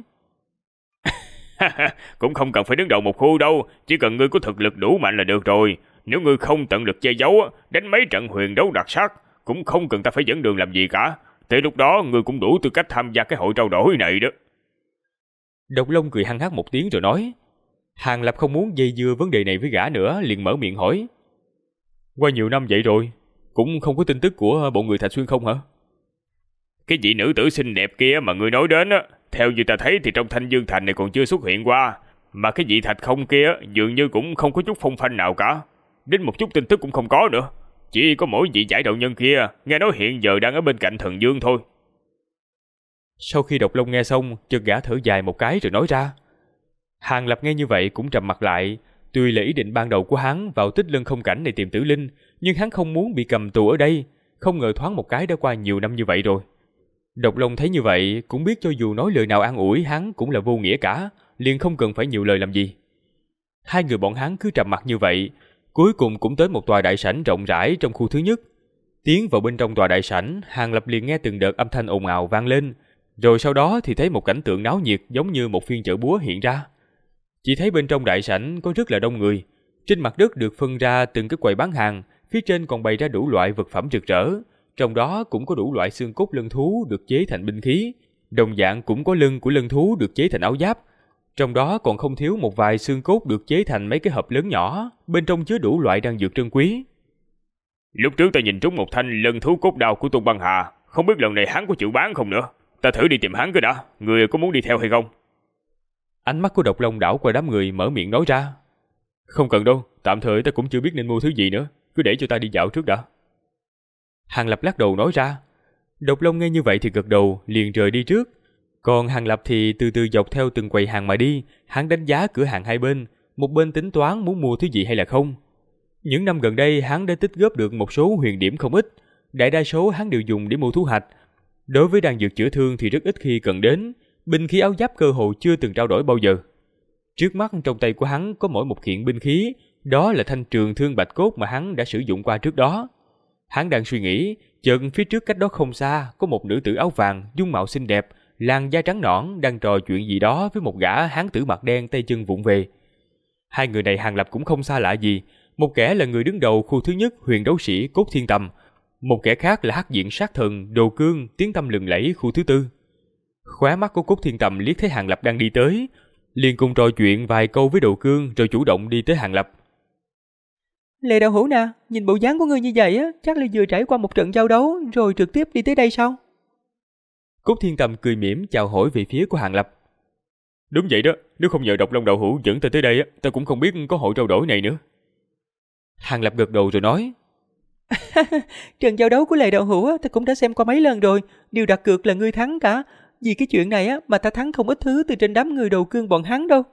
Cũng không cần phải đứng đầu một khu đâu, chỉ cần ngươi có thực lực đủ mạnh là được rồi. Nếu ngươi không tận lực che giấu, đánh mấy trận huyền đấu đặc sắc, cũng không cần ta phải dẫn đường làm gì cả. Tới lúc đó ngươi cũng đủ tư cách tham gia cái hội trao đổi này đó. Độc Long cười hăng hắc một tiếng rồi nói. Hàng Lập không muốn dây dưa vấn đề này với gã nữa, liền mở miệng hỏi. Qua nhiều năm vậy rồi, cũng không có tin tức của bọn người Thạch Xuyên không hả? Cái vị nữ tử xinh đẹp kia mà ngươi nói đến theo như ta thấy thì trong Thanh Dương Thành này còn chưa xuất hiện qua. Mà cái vị Thạch Không kia dường như cũng không có chút phong phanh nào cả. Đến một chút tin tức cũng không có nữa. Chỉ có mỗi vị giải đạo nhân kia nghe nói hiện giờ đang ở bên cạnh Thần Dương thôi. Sau khi Độc Long nghe xong, chợt gã thở dài một cái rồi nói ra. Hàng Lập nghe như vậy cũng trầm mặt lại. Tuy là ý định ban đầu của hắn vào Tích Lân Không Cảnh này tìm Tử Linh, nhưng hắn không muốn bị cầm tù ở đây. Không ngờ thoáng một cái đã qua nhiều năm như vậy rồi. Độc Long thấy như vậy, cũng biết cho dù nói lời nào an ủi hắn cũng là vô nghĩa cả, liền không cần phải nhiều lời làm gì. Hai người bọn hắn cứ trầm mặc như vậy, cuối cùng cũng tới một tòa đại sảnh rộng rãi trong khu thứ nhất. Tiến vào bên trong tòa đại sảnh, Hàng Lập liền nghe từng đợt âm thanh ồn ào vang lên, rồi sau đó thì thấy một cảnh tượng náo nhiệt giống như một phiên chợ búa hiện ra. Chỉ thấy bên trong đại sảnh có rất là đông người, trên mặt đất được phân ra từng cái quầy bán hàng, phía trên còn bày ra đủ loại vật phẩm rực rỡ, trong đó cũng có đủ loại xương cốt lân thú được chế thành binh khí, đồng dạng cũng có lưng của lân thú được chế thành áo giáp. Trong đó còn không thiếu một vài xương cốt được chế thành mấy cái hộp lớn nhỏ, bên trong chứa đủ loại đan dược trân quý. Lúc trước ta nhìn trúng một thanh lân thú cốt đao của Tôn Băng Hà, không biết lần này hắn có chịu bán không nữa. Ta thử đi tìm hắn cái đã, người có muốn đi theo hay không? Ánh mắt của Độc Long đảo qua đám người mở miệng nói ra. Không cần đâu, tạm thời ta cũng chưa biết nên mua thứ gì nữa, cứ để cho ta đi dạo trước đã. Hàng Lập lắc đầu nói ra. Độc Long nghe như vậy thì gật đầu, liền rời đi trước. Còn Hàng Lập thì từ từ dọc theo từng quầy hàng mà đi, hắn đánh giá cửa hàng hai bên, một bên tính toán muốn mua thứ gì hay là không. Những năm gần đây hắn đã tích góp được một số huyền điểm không ít, đại đa số hắn đều dùng để mua thú hạch. Đối với đan dược chữa thương thì rất ít khi cần đến, binh khí áo giáp cơ hồ chưa từng trao đổi bao giờ. Trước mắt trong tay của hắn có mỗi một kiện binh khí, đó là thanh trường thương bạch cốt mà hắn đã sử dụng qua trước đó. Hắn đang suy nghĩ, chợt phía trước cách đó không xa có một nữ tử áo vàng, dung mạo xinh đẹp, làn da trắng nõn đang trò chuyện gì đó với một gã hán tử mặt đen tay chân vụng về. Hai người này Hàng Lập cũng không xa lạ gì, một kẻ là người đứng đầu khu thứ nhất huyền đấu sĩ Cốt Thiên Tầm, một kẻ khác là hắc diện sát thần Đồ Cương tiếng tăm lừng lẫy khu thứ tư. Khóe mắt của Cốt Thiên Tầm liếc thấy Hàng Lập đang đi tới, liền cùng trò chuyện vài câu với Đồ Cương rồi chủ động đi tới Hàng Lập. Lệ đạo hữu nè, nhìn bộ dáng của ngươi như vậy á, chắc là vừa trải qua một trận giao đấu rồi trực tiếp đi tới đây sao? Cốt Thiên Tầm cười mỉm chào hỏi về phía của Hàng Lập. Đúng vậy đó, nếu không nhờ Độc Long đạo hữu dẫn ta tới đây á, ta cũng không biết có hội trao đổi này nữa. Hàng Lập gật đầu rồi nói. Trận giao đấu của Lệ đạo hữu á, ta cũng đã xem qua mấy lần rồi, điều đặt cược là ngươi thắng cả. Vì cái chuyện này á mà ta thắng không ít thứ từ trên đám người Đầu Cương bọn hắn đâu.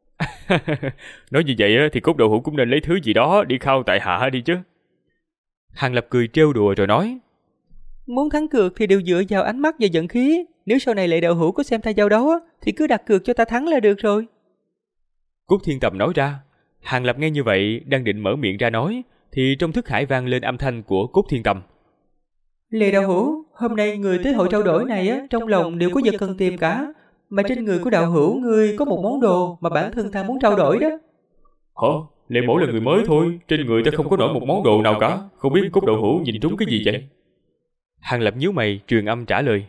Nói như vậy thì Cốt đạo hữu cũng nên lấy thứ gì đó đi khao tại hạ đi chứ. Hàng Lập cười trêu đùa rồi nói. Muốn thắng cược thì đều dựa vào ánh mắt và vận khí. Nếu sau này Lệ đạo hữu có xem ta giao đấu á, thì cứ đặt cược cho ta thắng là được rồi. Cốt Thiên Tầm nói ra. Hàng Lập nghe như vậy, đang định mở miệng ra nói, thì trong thức hải vang lên âm thanh của Cốt Thiên Tầm. Lê đạo hữu, hôm nay người tới hội trao đổi này trong lòng đều có vật cần tìm cả, mà trên người của đạo hữu ngươi có một món đồ mà bản thân ta muốn trao đổi đó. Hả? Lệ Mổ là người mới thôi, trên người ta không có nổi một món đồ nào cả, không biết Cốt đạo hữu nhìn trúng cái gì vậy? Hàng Lập nhíu mày, truyền âm trả lời.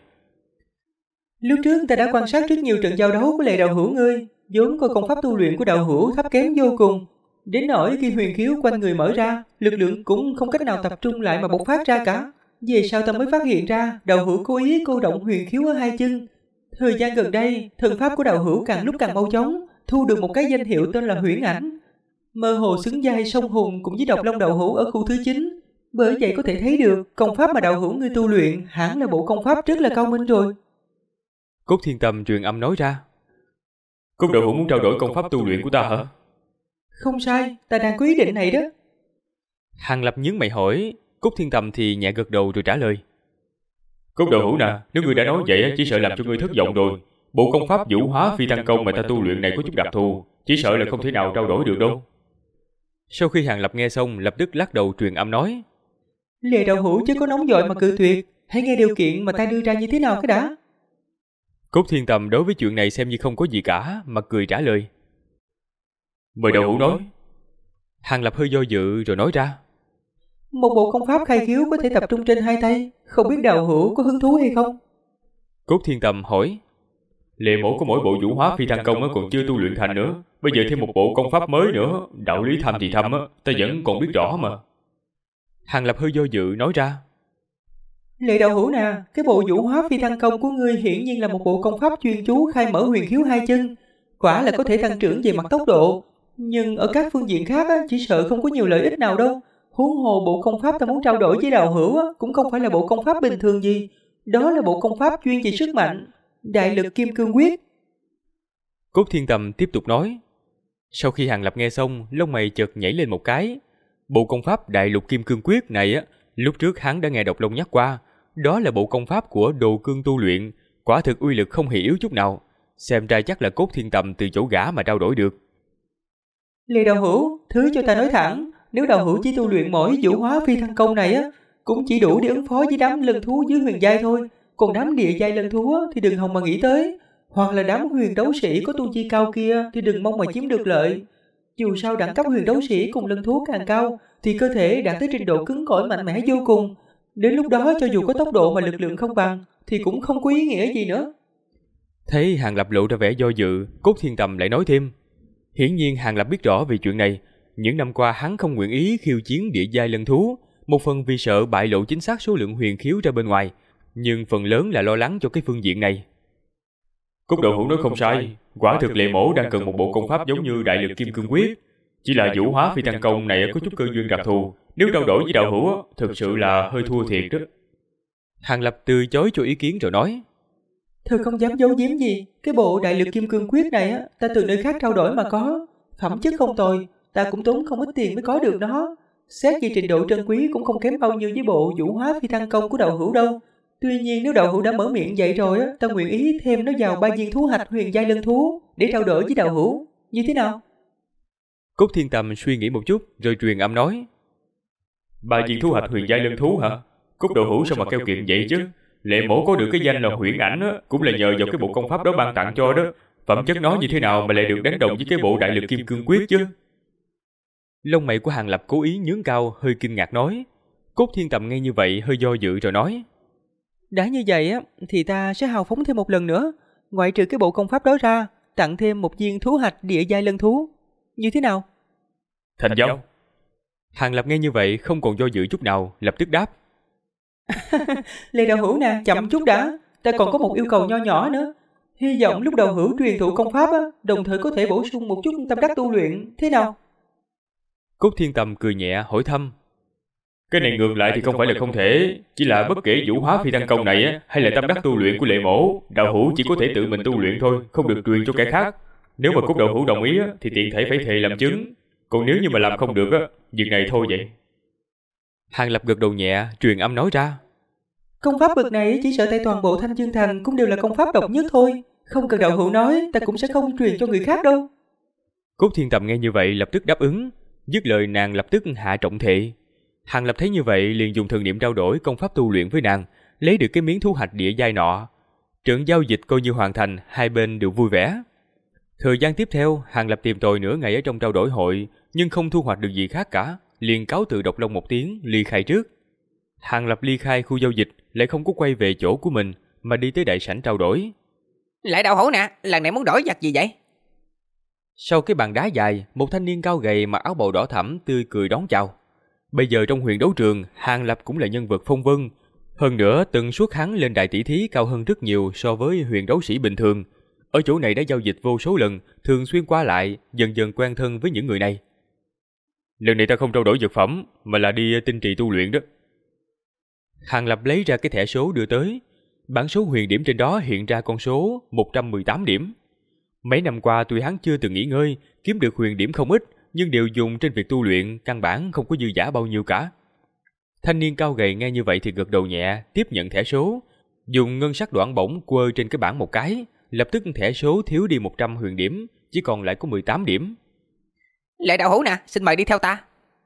Lúc trước ta đã quan sát rất nhiều trận giao đấu của Lệ đạo hữu ngươi, vốn coi công pháp tu luyện của đạo hữu thấp kém vô cùng, đến nỗi khi huyền khiếu quanh người mở ra, lực lượng cũng không cách nào tập trung lại mà bộc phát ra cả. Về sau ta mới phát hiện ra đạo hữu cố ý cô động huyền khiếu ở hai chân. Thời gian gần đây, thần pháp của đạo hữu càng lúc càng mau chóng, thu được một cái danh hiệu tên là Huyễn Ảnh, mơ hồ xứng vai song hùng cùng với Độc Long đạo hữu ở khu thứ 9. Bởi vậy có thể thấy được công pháp mà đạo hữu ngươi tu luyện hẳn là bộ công pháp rất là cao minh rồi. Cốt Thiên Tầm truyền âm nói ra. Cốt đạo hữu muốn trao đổi công pháp tu luyện của ta hả? Không sai, ta đang có ý định này đó. Hàng Lập nhướng mày hỏi. Cốt Thiên Tầm thì nhẹ gật đầu rồi trả lời. Cốt đạo hữu nè, nếu ngươi đã nói vậy chỉ sợ làm cho ngươi thất vọng rồi. Bộ công pháp vũ hóa phi thăng công mà ta tu luyện này có chút đặc thù, chỉ sợ là không thể nào trao đổi được đâu. Sau khi Hàng Lập nghe xong, lập tức lắc đầu truyền âm nói. Lệ đạo hữu chứ có nóng vội mà cự tuyệt, hãy nghe điều kiện mà ta đưa ra như thế nào cái đã. Cốt Thiên Tầm đối với chuyện này xem như không có gì cả, mà cười trả lời. Mời đạo hữu nói. Hàng Lập hơi do dự rồi nói ra. Một bộ công pháp khai khiếu có thể tập trung trên hai tay, không biết đạo hữu có hứng thú hay không? Cốt Thiên Tầm hỏi. Lệ Mổ có mỗi bộ vũ hóa phi thăng công còn chưa tu luyện thành nữa, bây giờ thêm một bộ công pháp mới nữa, đạo lý thâm thì thâm ta vẫn còn biết rõ mà. Hàng Lập hơi do dự nói ra. Lệ đạo hữu nè, cái bộ vũ hóa phi thăng công của ngươi hiển nhiên là một bộ công pháp chuyên chú khai mở huyền khiếu hai chân, quả là có thể tăng trưởng về mặt tốc độ, nhưng ở các phương diện khác chỉ sợ không có nhiều lợi ích nào đâu. Huống hồ bộ công pháp ta muốn trao đổi với đạo hữu cũng không phải là bộ công pháp bình thường gì, đó là bộ công pháp chuyên về sức mạnh, đại lực kim cương quyết. Cốt Thiên Tầm tiếp tục nói. Sau khi Hàng Lập nghe xong, lông mày chợt nhảy lên một cái. Bộ công pháp đại lục kim cương quyết này lúc trước hắn đã nghe Độc Long nhắc qua, đó là bộ công pháp của Đồ Cương tu luyện, quả thực uy lực không hề yếu chút nào, xem ra chắc là Cốt Thiên Tầm từ chỗ gã mà trao đổi được. Lệ đạo hữu, thứ cho ta nói thẳng, nếu đạo hữu chỉ tu luyện mỗi vũ hóa phi thăng công này cũng chỉ đủ để ứng phó với đám lân thú dưới huyền giai thôi, còn đám địa giai lân thú thì đừng hòng mà nghĩ tới, hoặc là đám huyền đấu sĩ có tu vi cao kia thì đừng mong mà chiếm được lợi. Dù sao đẳng cấp huyền đấu sĩ cùng lân thú càng cao thì cơ thể đạt tới trình độ cứng cỏi mạnh mẽ vô cùng, đến lúc đó cho dù có tốc độ mà lực lượng không bằng thì cũng không có ý nghĩa gì nữa. Thấy Hàng Lập lộ ra vẻ do dự, Cốt Thiên Tầm lại nói thêm. Hiển nhiên Hàng Lập biết rõ về chuyện này, những năm qua hắn không nguyện ý khiêu chiến địa giai lân thú, một phần vì sợ bại lộ chính xác số lượng huyền khiếu ra bên ngoài, nhưng phần lớn là lo lắng cho cái phương diện này. Cốt đạo hữu nói không sai, quả thực Lệ Mổ đang cần một bộ công pháp giống như đại lực kim cương quyết, chỉ là vũ hóa phi thăng công này có chút cơ duyên đặc thù, nếu trao đổi với đạo hữu thực sự là hơi thua thiệt đó. Hàng Lập từ chối cho ý kiến rồi nói. Thật không dám giấu giếm gì, cái bộ đại lực kim cương quyết này ta từ nơi khác trao đổi mà có, phẩm chất không tồi, ta cũng tốn không ít tiền mới có được nó. Xét về trình độ trân quý cũng không kém bao nhiêu với bộ vũ hóa phi thăng công của đạo hữu đâu. Tuy nhiên nếu đạo hữu đã mở miệng vậy rồi ta nguyện ý thêm nó vào 3 viên thú hạch huyền giai lân thú để trao đổi với đạo hữu, như thế nào? Cốt Thiên Tầm suy nghĩ một chút rồi truyền âm nói. 3 viên thú hạch huyền giai lân thú hả? Cốt đạo hữu sao mà keo kiệt vậy chứ? Lệ Mổ có được cái danh là Huyễn Ảnh cũng là nhờ vào cái bộ công pháp đó ban tặng cho đó. Phẩm chất nó như thế nào mà lại được đánh đồng với cái bộ đại lực kim cương quyết chứ? Lông mày của Hàng Lập cố ý nhướng cao, hơi kinh ngạc nói. Cốt Thiên Tầm nghe như vậy hơi do dự rồi nói. Đã như vậy thì ta sẽ hào phóng thêm một lần nữa, ngoại trừ cái bộ công pháp đó ra, tặng thêm một viên thú hạch địa giai lân thú, như thế nào? Thành giao. Hàng Lập nghe như vậy không còn do dự chút nào, lập tức đáp. Lê đạo hữu nè, chậm chút đã, ta còn có một yêu cầu nho nhỏ nữa. Hy vọng lúc đạo hữu truyền thụ công pháp đồng thời có thể bổ sung một chút tâm đắc tu luyện, thế nào? Cốt Thiên Tầm cười nhẹ hỏi thăm. Cái này ngược lại thì không phải là không thể, chỉ là bất kể vũ hóa phi thăng công này hay là tâm đắc tu luyện của Lệ Mổ, đạo hữu chỉ có thể tự mình tu luyện thôi, không được truyền cho kẻ khác. Nếu mà Cốt đạo hữu đồng ý thì tiện thể phải thề làm chứng, còn nếu như mà làm không được việc này thôi vậy. Hàng Lập gật đầu nhẹ, truyền âm nói ra. Công pháp bậc này chỉ sợ tại toàn bộ Thanh Dương Thành cũng đều là công pháp độc nhất thôi, không cần đạo hữu nói, ta cũng sẽ không truyền cho người khác đâu. Cốt Thiên Tầm nghe như vậy lập tức đáp ứng, dứt lời nàng lập tức hạ trọng thệ. Hàng Lập thấy như vậy liền dùng thần niệm trao đổi công pháp tu luyện với nàng, lấy được cái miếng thu hoạch địa giai nọ. Trận giao dịch coi như hoàn thành, hai bên đều vui vẻ. Thời gian tiếp theo, Hàng Lập tìm tòi nửa ngày ở trong trao đổi hội, nhưng không thu hoạch được gì khác cả, liền cáo từ Độc Long một tiếng, ly khai trước. Hàng Lập ly khai khu giao dịch, lại không có quay về chỗ của mình, mà đi tới đại sảnh trao đổi. Lại đạo hữu nè, lần này muốn đổi vật gì vậy? Sau cái bàn đá dài, một thanh niên cao gầy mặc áo bào đỏ thẫm tươi cười đón chào. Bây giờ trong huyền đấu trường, Hàng Lập cũng là nhân vật phong vân. Hơn nữa, tần suất hắn lên đại tỷ thí cao hơn rất nhiều so với huyền đấu sĩ bình thường. Ở chỗ này đã giao dịch vô số lần, thường xuyên qua lại, dần dần quen thân với những người này. Lần này ta không trao đổi vật phẩm, mà là đi tinh trì tu luyện đó. Hàng Lập lấy ra cái thẻ số đưa tới. Bảng số huyền điểm trên đó hiện ra con số 118 điểm. Mấy năm qua tuy hắn chưa từng nghỉ ngơi, kiếm được huyền điểm không ít, nhưng đều dùng trên việc tu luyện, căn bản không có dư giả bao nhiêu cả. Thanh niên cao gầy nghe như vậy thì gật đầu nhẹ, tiếp nhận thẻ số, dùng ngân sắc đoạn bổng quơ trên cái bảng một cái, lập tức thẻ số thiếu đi 100 huyền điểm, chỉ còn lại có 18 điểm. Lại đạo hữu nè, xin mời đi theo ta.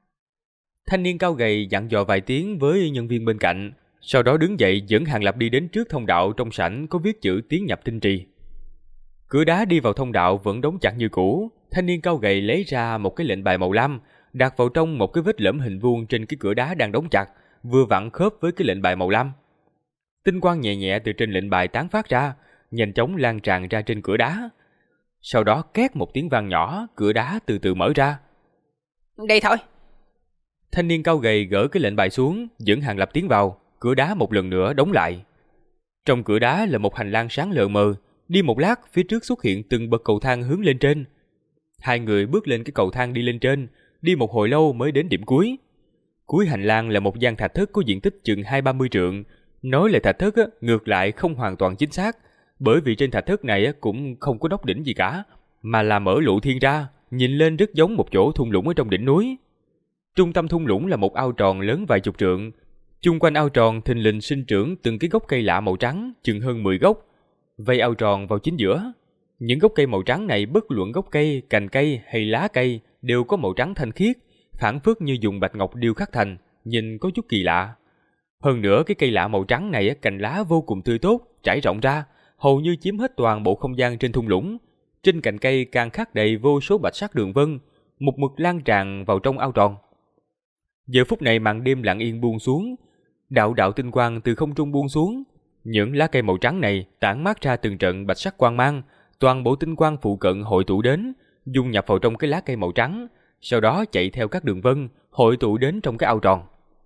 Thanh niên cao gầy dặn dò vài tiếng với nhân viên bên cạnh, sau đó đứng dậy dẫn Hàng Lập đi đến trước thông đạo trong sảnh có viết chữ tiến nhập tinh trì. Cửa đá đi vào thông đạo vẫn đóng chặt như cũ. Thanh niên cao gầy lấy ra một cái lệnh bài màu lam, đặt vào trong một cái vết lõm hình vuông trên cái cửa đá đang đóng chặt, vừa vặn khớp với cái lệnh bài màu lam. Tinh quang nhẹ nhẹ từ trên lệnh bài tán phát ra, nhanh chóng lan tràn ra trên cửa đá. Sau đó két một tiếng vang nhỏ, cửa đá từ từ mở ra. Đây thôi. Thanh niên cao gầy gỡ cái lệnh bài xuống, dẫn Hàng Lập tiến vào, cửa đá một lần nữa đóng lại. Trong cửa đá là một hành lang sáng lờ mờ, đi một lát phía trước xuất hiện từng bậc cầu thang hướng lên trên. Hai người bước lên cái cầu thang đi lên trên, đi một hồi lâu mới đến điểm cuối. Cuối hành lang là một gian thạch thất có diện tích chừng 20-30 trượng. Nói là thạch thất ngược lại không hoàn toàn chính xác, bởi vì trên thạch thất này cũng không có nóc đỉnh gì cả, mà là mở lộ thiên ra, nhìn lên rất giống một chỗ thung lũng ở trong đỉnh núi. Trung tâm thung lũng là một ao tròn lớn vài chục trượng. Chung quanh ao tròn thình lình sinh trưởng từng cái gốc cây lạ màu trắng, chừng hơn 10 gốc. Vây ao tròn vào chính giữa. Những gốc cây màu trắng này bất luận gốc cây, cành cây hay lá cây đều có màu trắng thanh khiết, phảng phất như dùng bạch ngọc điêu khắc thành, nhìn có chút kỳ lạ. Hơn nữa cái cây lạ màu trắng này cành lá vô cùng tươi tốt, trải rộng ra, hầu như chiếm hết toàn bộ không gian trên thung lũng. Trên cành cây càng khắc đầy vô số bạch sắc đường vân, một mực lan tràn vào trong ao tròn. Giờ phút này màn đêm lặng yên buông xuống, đạo đạo tinh quang từ không trung buông xuống. Những lá cây màu trắng này tản mát ra từng trận bạch sắc quang mang, toàn bộ tinh quang phụ cận hội tụ đến, dung nhập vào trong cái lá cây màu trắng, sau đó chạy theo các đường vân, hội tụ đến trong cái ao tròn.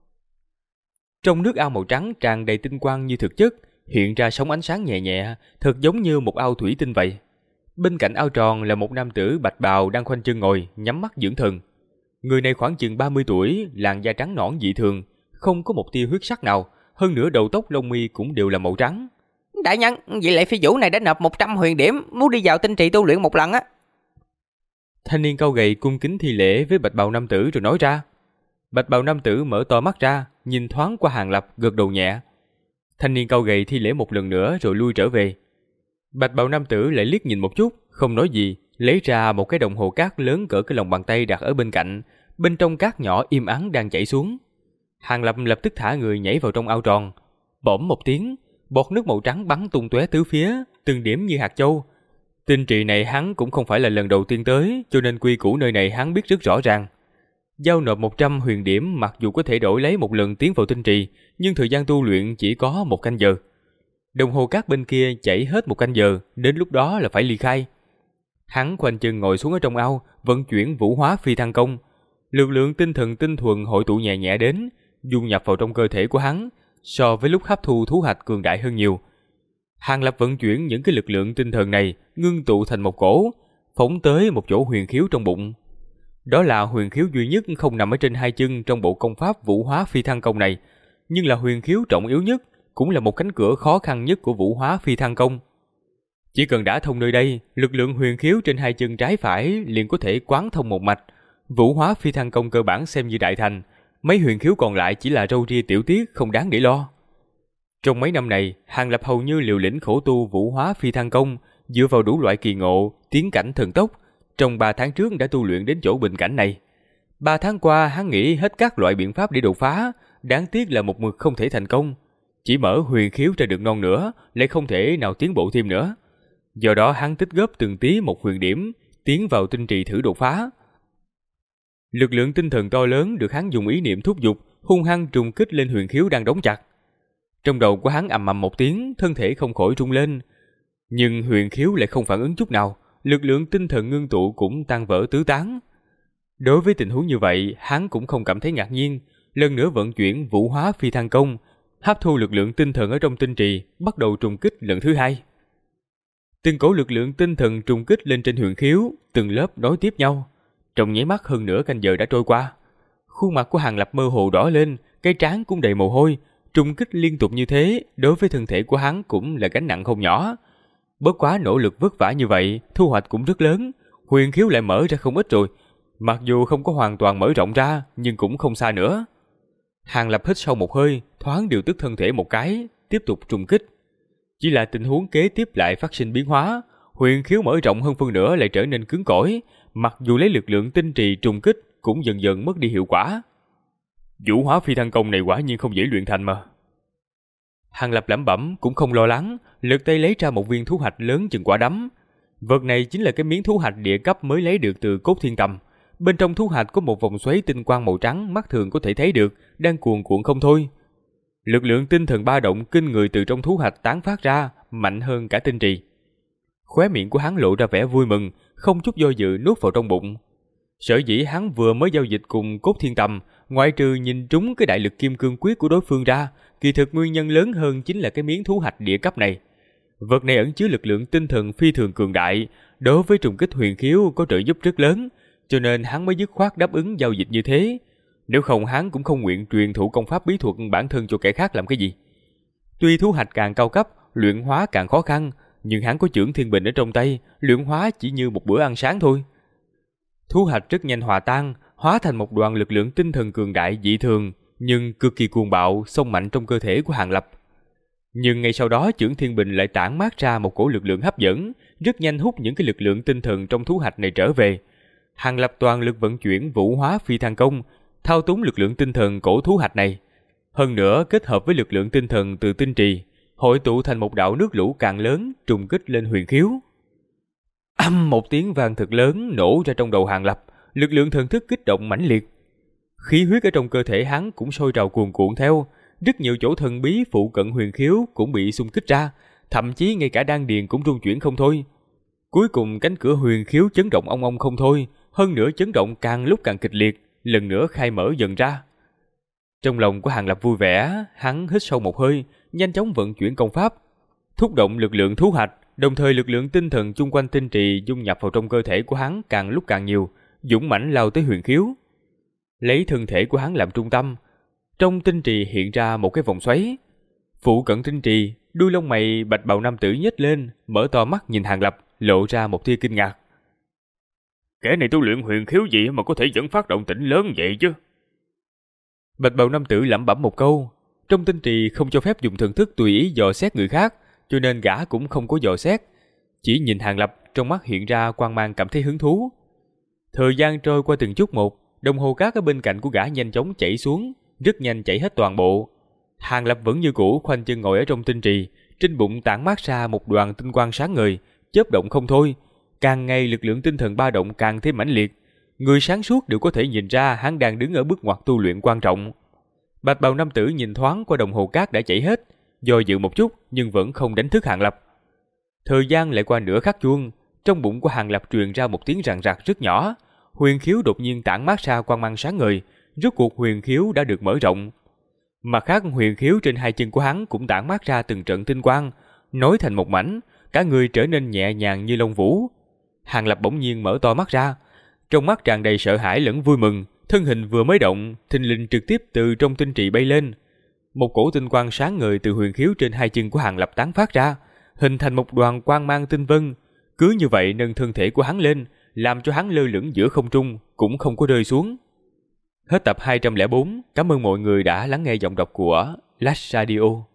Trong nước ao màu trắng tràn đầy tinh quang như thực chất, hiện ra sóng ánh sáng nhẹ nhẹ, thật giống như một ao thủy tinh vậy. Bên cạnh ao tròn là một nam tử bạch bào đang khoanh chân ngồi, nhắm mắt dưỡng thần. Người này khoảng chừng 30 tuổi, làn da trắng nõn dị thường, không có một tia huyết sắc nào, hơn nữa đầu tóc lông mi cũng đều là màu trắng. Đại nhân, vị lệ phi vũ này đã nộp 100 huyền điểm, muốn đi vào tinh trì tu luyện một lần á. Thanh niên cao gầy cung kính thi lễ với bạch bào nam tử rồi nói ra. Bạch bào nam tử mở to mắt ra, nhìn thoáng qua Hàng Lập, gật đầu nhẹ. Thanh niên cao gầy thi lễ một lần nữa rồi lui trở về. Bạch bào nam tử lại liếc nhìn một chút, không nói gì, lấy ra một cái đồng hồ cát lớn cỡ cái lòng bàn tay đặt ở bên cạnh, bên trong cát nhỏ im ắng đang chảy xuống. Hàng Lập lập tức thả người nhảy vào trong ao tròn. Bỗng một tiếng, bọt nước màu trắng bắn tung tóe tứ phía, từng điểm như hạt châu. Tinh trì này hắn cũng không phải là lần đầu tiên tới, cho nên quy củ nơi này hắn biết rất rõ ràng. Giao nộp 100 huyền điểm mặc dù có thể đổi lấy một lần tiến vào tinh trì, nhưng thời gian tu luyện chỉ có 1 canh giờ. Đồng hồ cát bên kia chảy hết 1 canh giờ, đến lúc đó là phải ly khai. Hắn khoanh chân ngồi xuống ở trong ao, vận chuyển vũ hóa phi thăng công. Lực lượng tinh thần tinh thuần hội tụ nhẹ nhẹ đến, dung nhập vào trong cơ thể của hắn, so với lúc hấp thu thú hạch cường đại hơn nhiều. Hàng Lập vận chuyển những cái lực lượng tinh thần này ngưng tụ thành một cỗ, phóng tới một chỗ huyền khiếu trong bụng. Đó là huyền khiếu duy nhất không nằm ở trên 2 chân trong bộ công pháp vũ hóa phi thăng công này, nhưng là huyền khiếu trọng yếu nhất, cũng là một cánh cửa khó khăn nhất của vũ hóa phi thăng công. Chỉ cần đã thông nơi đây, lực lượng huyền khiếu trên 2 chân trái phải liền có thể quán thông một mạch. Vũ hóa phi thăng công cơ bản xem như đại thành, mấy huyền khiếu còn lại chỉ là râu ria tiểu tiết không đáng để lo. Trong mấy năm này, Hàng Lập hầu như liều lĩnh khổ tu vũ hóa phi thăng công, dựa vào đủ loại kỳ ngộ, tiến cảnh thần tốc, trong 3 tháng trước đã tu luyện đến chỗ bình cảnh này. 3 tháng qua hắn nghĩ hết các loại biện pháp để đột phá, đáng tiếc là một mực không thể thành công. Chỉ mở huyền khiếu ra được non nữa, lại không thể nào tiến bộ thêm nữa. Do đó hắn tích góp từng tí một huyền điểm, tiến vào tinh trì thử đột phá. Lực lượng tinh thần to lớn được hắn dùng ý niệm thúc giục, hung hăng trùng kích lên huyền khiếu đang đóng chặt. Trong đầu của hắn ầm ầm một tiếng, thân thể không khỏi rung lên. Nhưng huyền khiếu lại không phản ứng chút nào, lực lượng tinh thần ngưng tụ cũng tan vỡ tứ tán. Đối với tình huống như vậy, hắn cũng không cảm thấy ngạc nhiên, lần nữa vận chuyển vũ hóa phi thăng công, hấp thu lực lượng tinh thần ở trong tinh trì, bắt đầu trùng kích lần thứ 2. Từng cổ lực lượng tinh thần trùng kích lên trên huyền khiếu, từng lớp nối tiếp nhau. Trong nháy mắt hơn nửa canh giờ đã trôi qua. Khuôn mặt của Hàng Lập mơ hồ đỏ lên, cái trán cũng đầy mồ hôi. Trùng kích liên tục như thế, đối với thân thể của hắn cũng là gánh nặng không nhỏ. Bất quá nỗ lực vất vả như vậy, thu hoạch cũng rất lớn. Huyền khiếu lại mở ra không ít rồi. Mặc dù không có hoàn toàn mở rộng ra, nhưng cũng không xa nữa. Hàng Lập hít sâu một hơi, thoáng điều tức thân thể một cái, tiếp tục trùng kích. Chỉ là tình huống kế tiếp lại phát sinh biến hóa. Huyền khiếu mở rộng hơn phân nửa lại trở nên cứng cỏi. Mặc dù lấy lực lượng tinh trì trùng kích, cũng dần dần mất đi hiệu quả. Vũ hóa phi thăng công này quả nhiên không dễ luyện thành mà. Hàng Lập lẩm bẩm cũng không lo lắng, lật tay lấy ra một viên thú hạch lớn chừng quả đấm. Vật này chính là cái miếng thú hạch địa cấp mới lấy được từ cốt thiên tầm. Bên trong thú hạch có một vòng xoáy tinh quang màu trắng mắt thường có thể thấy được, đang cuồn cuộn không thôi. Lực lượng tinh thần ba động kinh người từ trong thú hạch tán phát ra, mạnh hơn cả tinh trì. Khóe miệng của hắn lộ ra vẻ vui mừng, không chút do dự nuốt vào trong bụng. Sở dĩ hắn vừa mới giao dịch cùng cốt thiên tầm, ngoại trừ nhìn trúng cái đại lực kim cương quyết của đối phương ra, kỳ thực nguyên nhân lớn hơn chính là cái miếng thú hạch địa cấp này. Vật này ẩn chứa lực lượng tinh thần phi thường cường đại, đối với trùng kích huyền khiếu có trợ giúp rất lớn, cho nên hắn mới dứt khoát đáp ứng giao dịch như thế. Nếu không hắn cũng không nguyện truyền thụ công pháp bí thuật bản thân cho kẻ khác làm cái gì. Tuy thú hạch càng cao cấp, luyện hóa càng khó khăn, nhưng hắn có chưởng thiên bình ở trong tay, luyện hóa chỉ như một bữa ăn sáng thôi. Thú hạch rất nhanh hòa tan, hóa thành một đoàn lực lượng tinh thần cường đại dị thường, nhưng cực kỳ cuồng bạo, xông mạnh trong cơ thể của Hàng Lập. Nhưng ngay sau đó chưởng thiên bình lại tản mát ra một cổ lực lượng hấp dẫn, rất nhanh hút những cái lực lượng tinh thần trong thú hạch này trở về. Hàng Lập toàn lực vận chuyển vũ hóa phi thăng công, thao túng lực lượng tinh thần cổ thú hạch này. Hơn nữa kết hợp với lực lượng tinh thần từ tinh trì, hội tụ thành một đạo nước lũ càng lớn trùng kích lên huyền khiếu. Một tiếng vang thật lớn nổ ra trong đầu Hàng Lập, lực lượng thần thức kích động mãnh liệt. Khí huyết ở trong cơ thể hắn cũng sôi trào cuồn cuộn theo, rất nhiều chỗ thần bí phụ cận huyền khiếu cũng bị xung kích ra, thậm chí ngay cả đan điền cũng rung chuyển không thôi. Cuối cùng cánh cửa huyền khiếu chấn động ong ong không thôi, hơn nữa chấn động càng lúc càng kịch liệt, lần nữa khai mở dần ra. Trong lòng của Hàng Lập vui vẻ, hắn hít sâu một hơi, nhanh chóng vận chuyển công pháp, thúc động lực lượng thú hạch, đồng thời lực lượng tinh thần chung quanh tinh trì dung nhập vào trong cơ thể của hắn càng lúc càng nhiều, dũng mãnh lao tới huyền khiếu. Lấy thân thể của hắn làm trung tâm, trong tinh trì hiện ra một cái vòng xoáy. Phụ cận tinh trì, đuôi lông mày bạch bào nam tử nhếch lên, mở to mắt nhìn Hàng Lập, lộ ra một tia kinh ngạc. Kẻ này tu luyện huyền khiếu gì mà có thể dẫn phát động tĩnh lớn vậy chứ? Bạch bào nam tử lẩm bẩm một câu. Trong tinh trì không cho phép dùng thần thức tùy ý dò xét người khác, cho nên gã cũng không có dò xét, chỉ nhìn Hàng Lập, trong mắt hiện ra quang mang cảm thấy hứng thú. Thời gian trôi qua từng chút một, đồng hồ cát ở bên cạnh của gã nhanh chóng chảy xuống, rất nhanh chảy hết toàn bộ. Hàng Lập vẫn như cũ khoanh chân ngồi ở trong tinh trì, trên bụng tản mát ra một đoàn tinh quang sáng ngời, chớp động không thôi. Càng ngày lực lượng tinh thần ba động càng thêm mãnh liệt, người sáng suốt đều có thể nhìn ra hắn đang đứng ở bước ngoặt tu luyện quan trọng. Bạch bào nam tử nhìn thoáng qua đồng hồ cát đã chảy hết, do dự một chút nhưng vẫn không đánh thức Hàng Lập. Thời gian lại qua nửa khắc chuông, trong bụng của Hàng Lập truyền ra một tiếng ràng rạc rất nhỏ, huyền khiếu đột nhiên tản mát ra quang mang sáng ngời, rốt cuộc huyền khiếu đã được mở rộng. Mặt khác huyền khiếu trên hai chân của hắn cũng tản mát ra từng trận tinh quang, nối thành một mảnh, cả người trở nên nhẹ nhàng như lông vũ. Hàng Lập bỗng nhiên mở to mắt ra, trong mắt tràn đầy sợ hãi lẫn vui mừng, thân hình vừa mới động, thình lình trực tiếp từ trong tinh trì bay lên. Một cổ tinh quang sáng ngời từ huyền khiếu trên hai chân của Hàng Lập tán phát ra, hình thành một đoàn quang mang tinh vân, cứ như vậy nâng thân thể của hắn lên, làm cho hắn lơ lửng giữa không trung, cũng không có rơi xuống. Hết tập 204, cảm ơn mọi người đã lắng nghe giọng đọc của Flash Radio.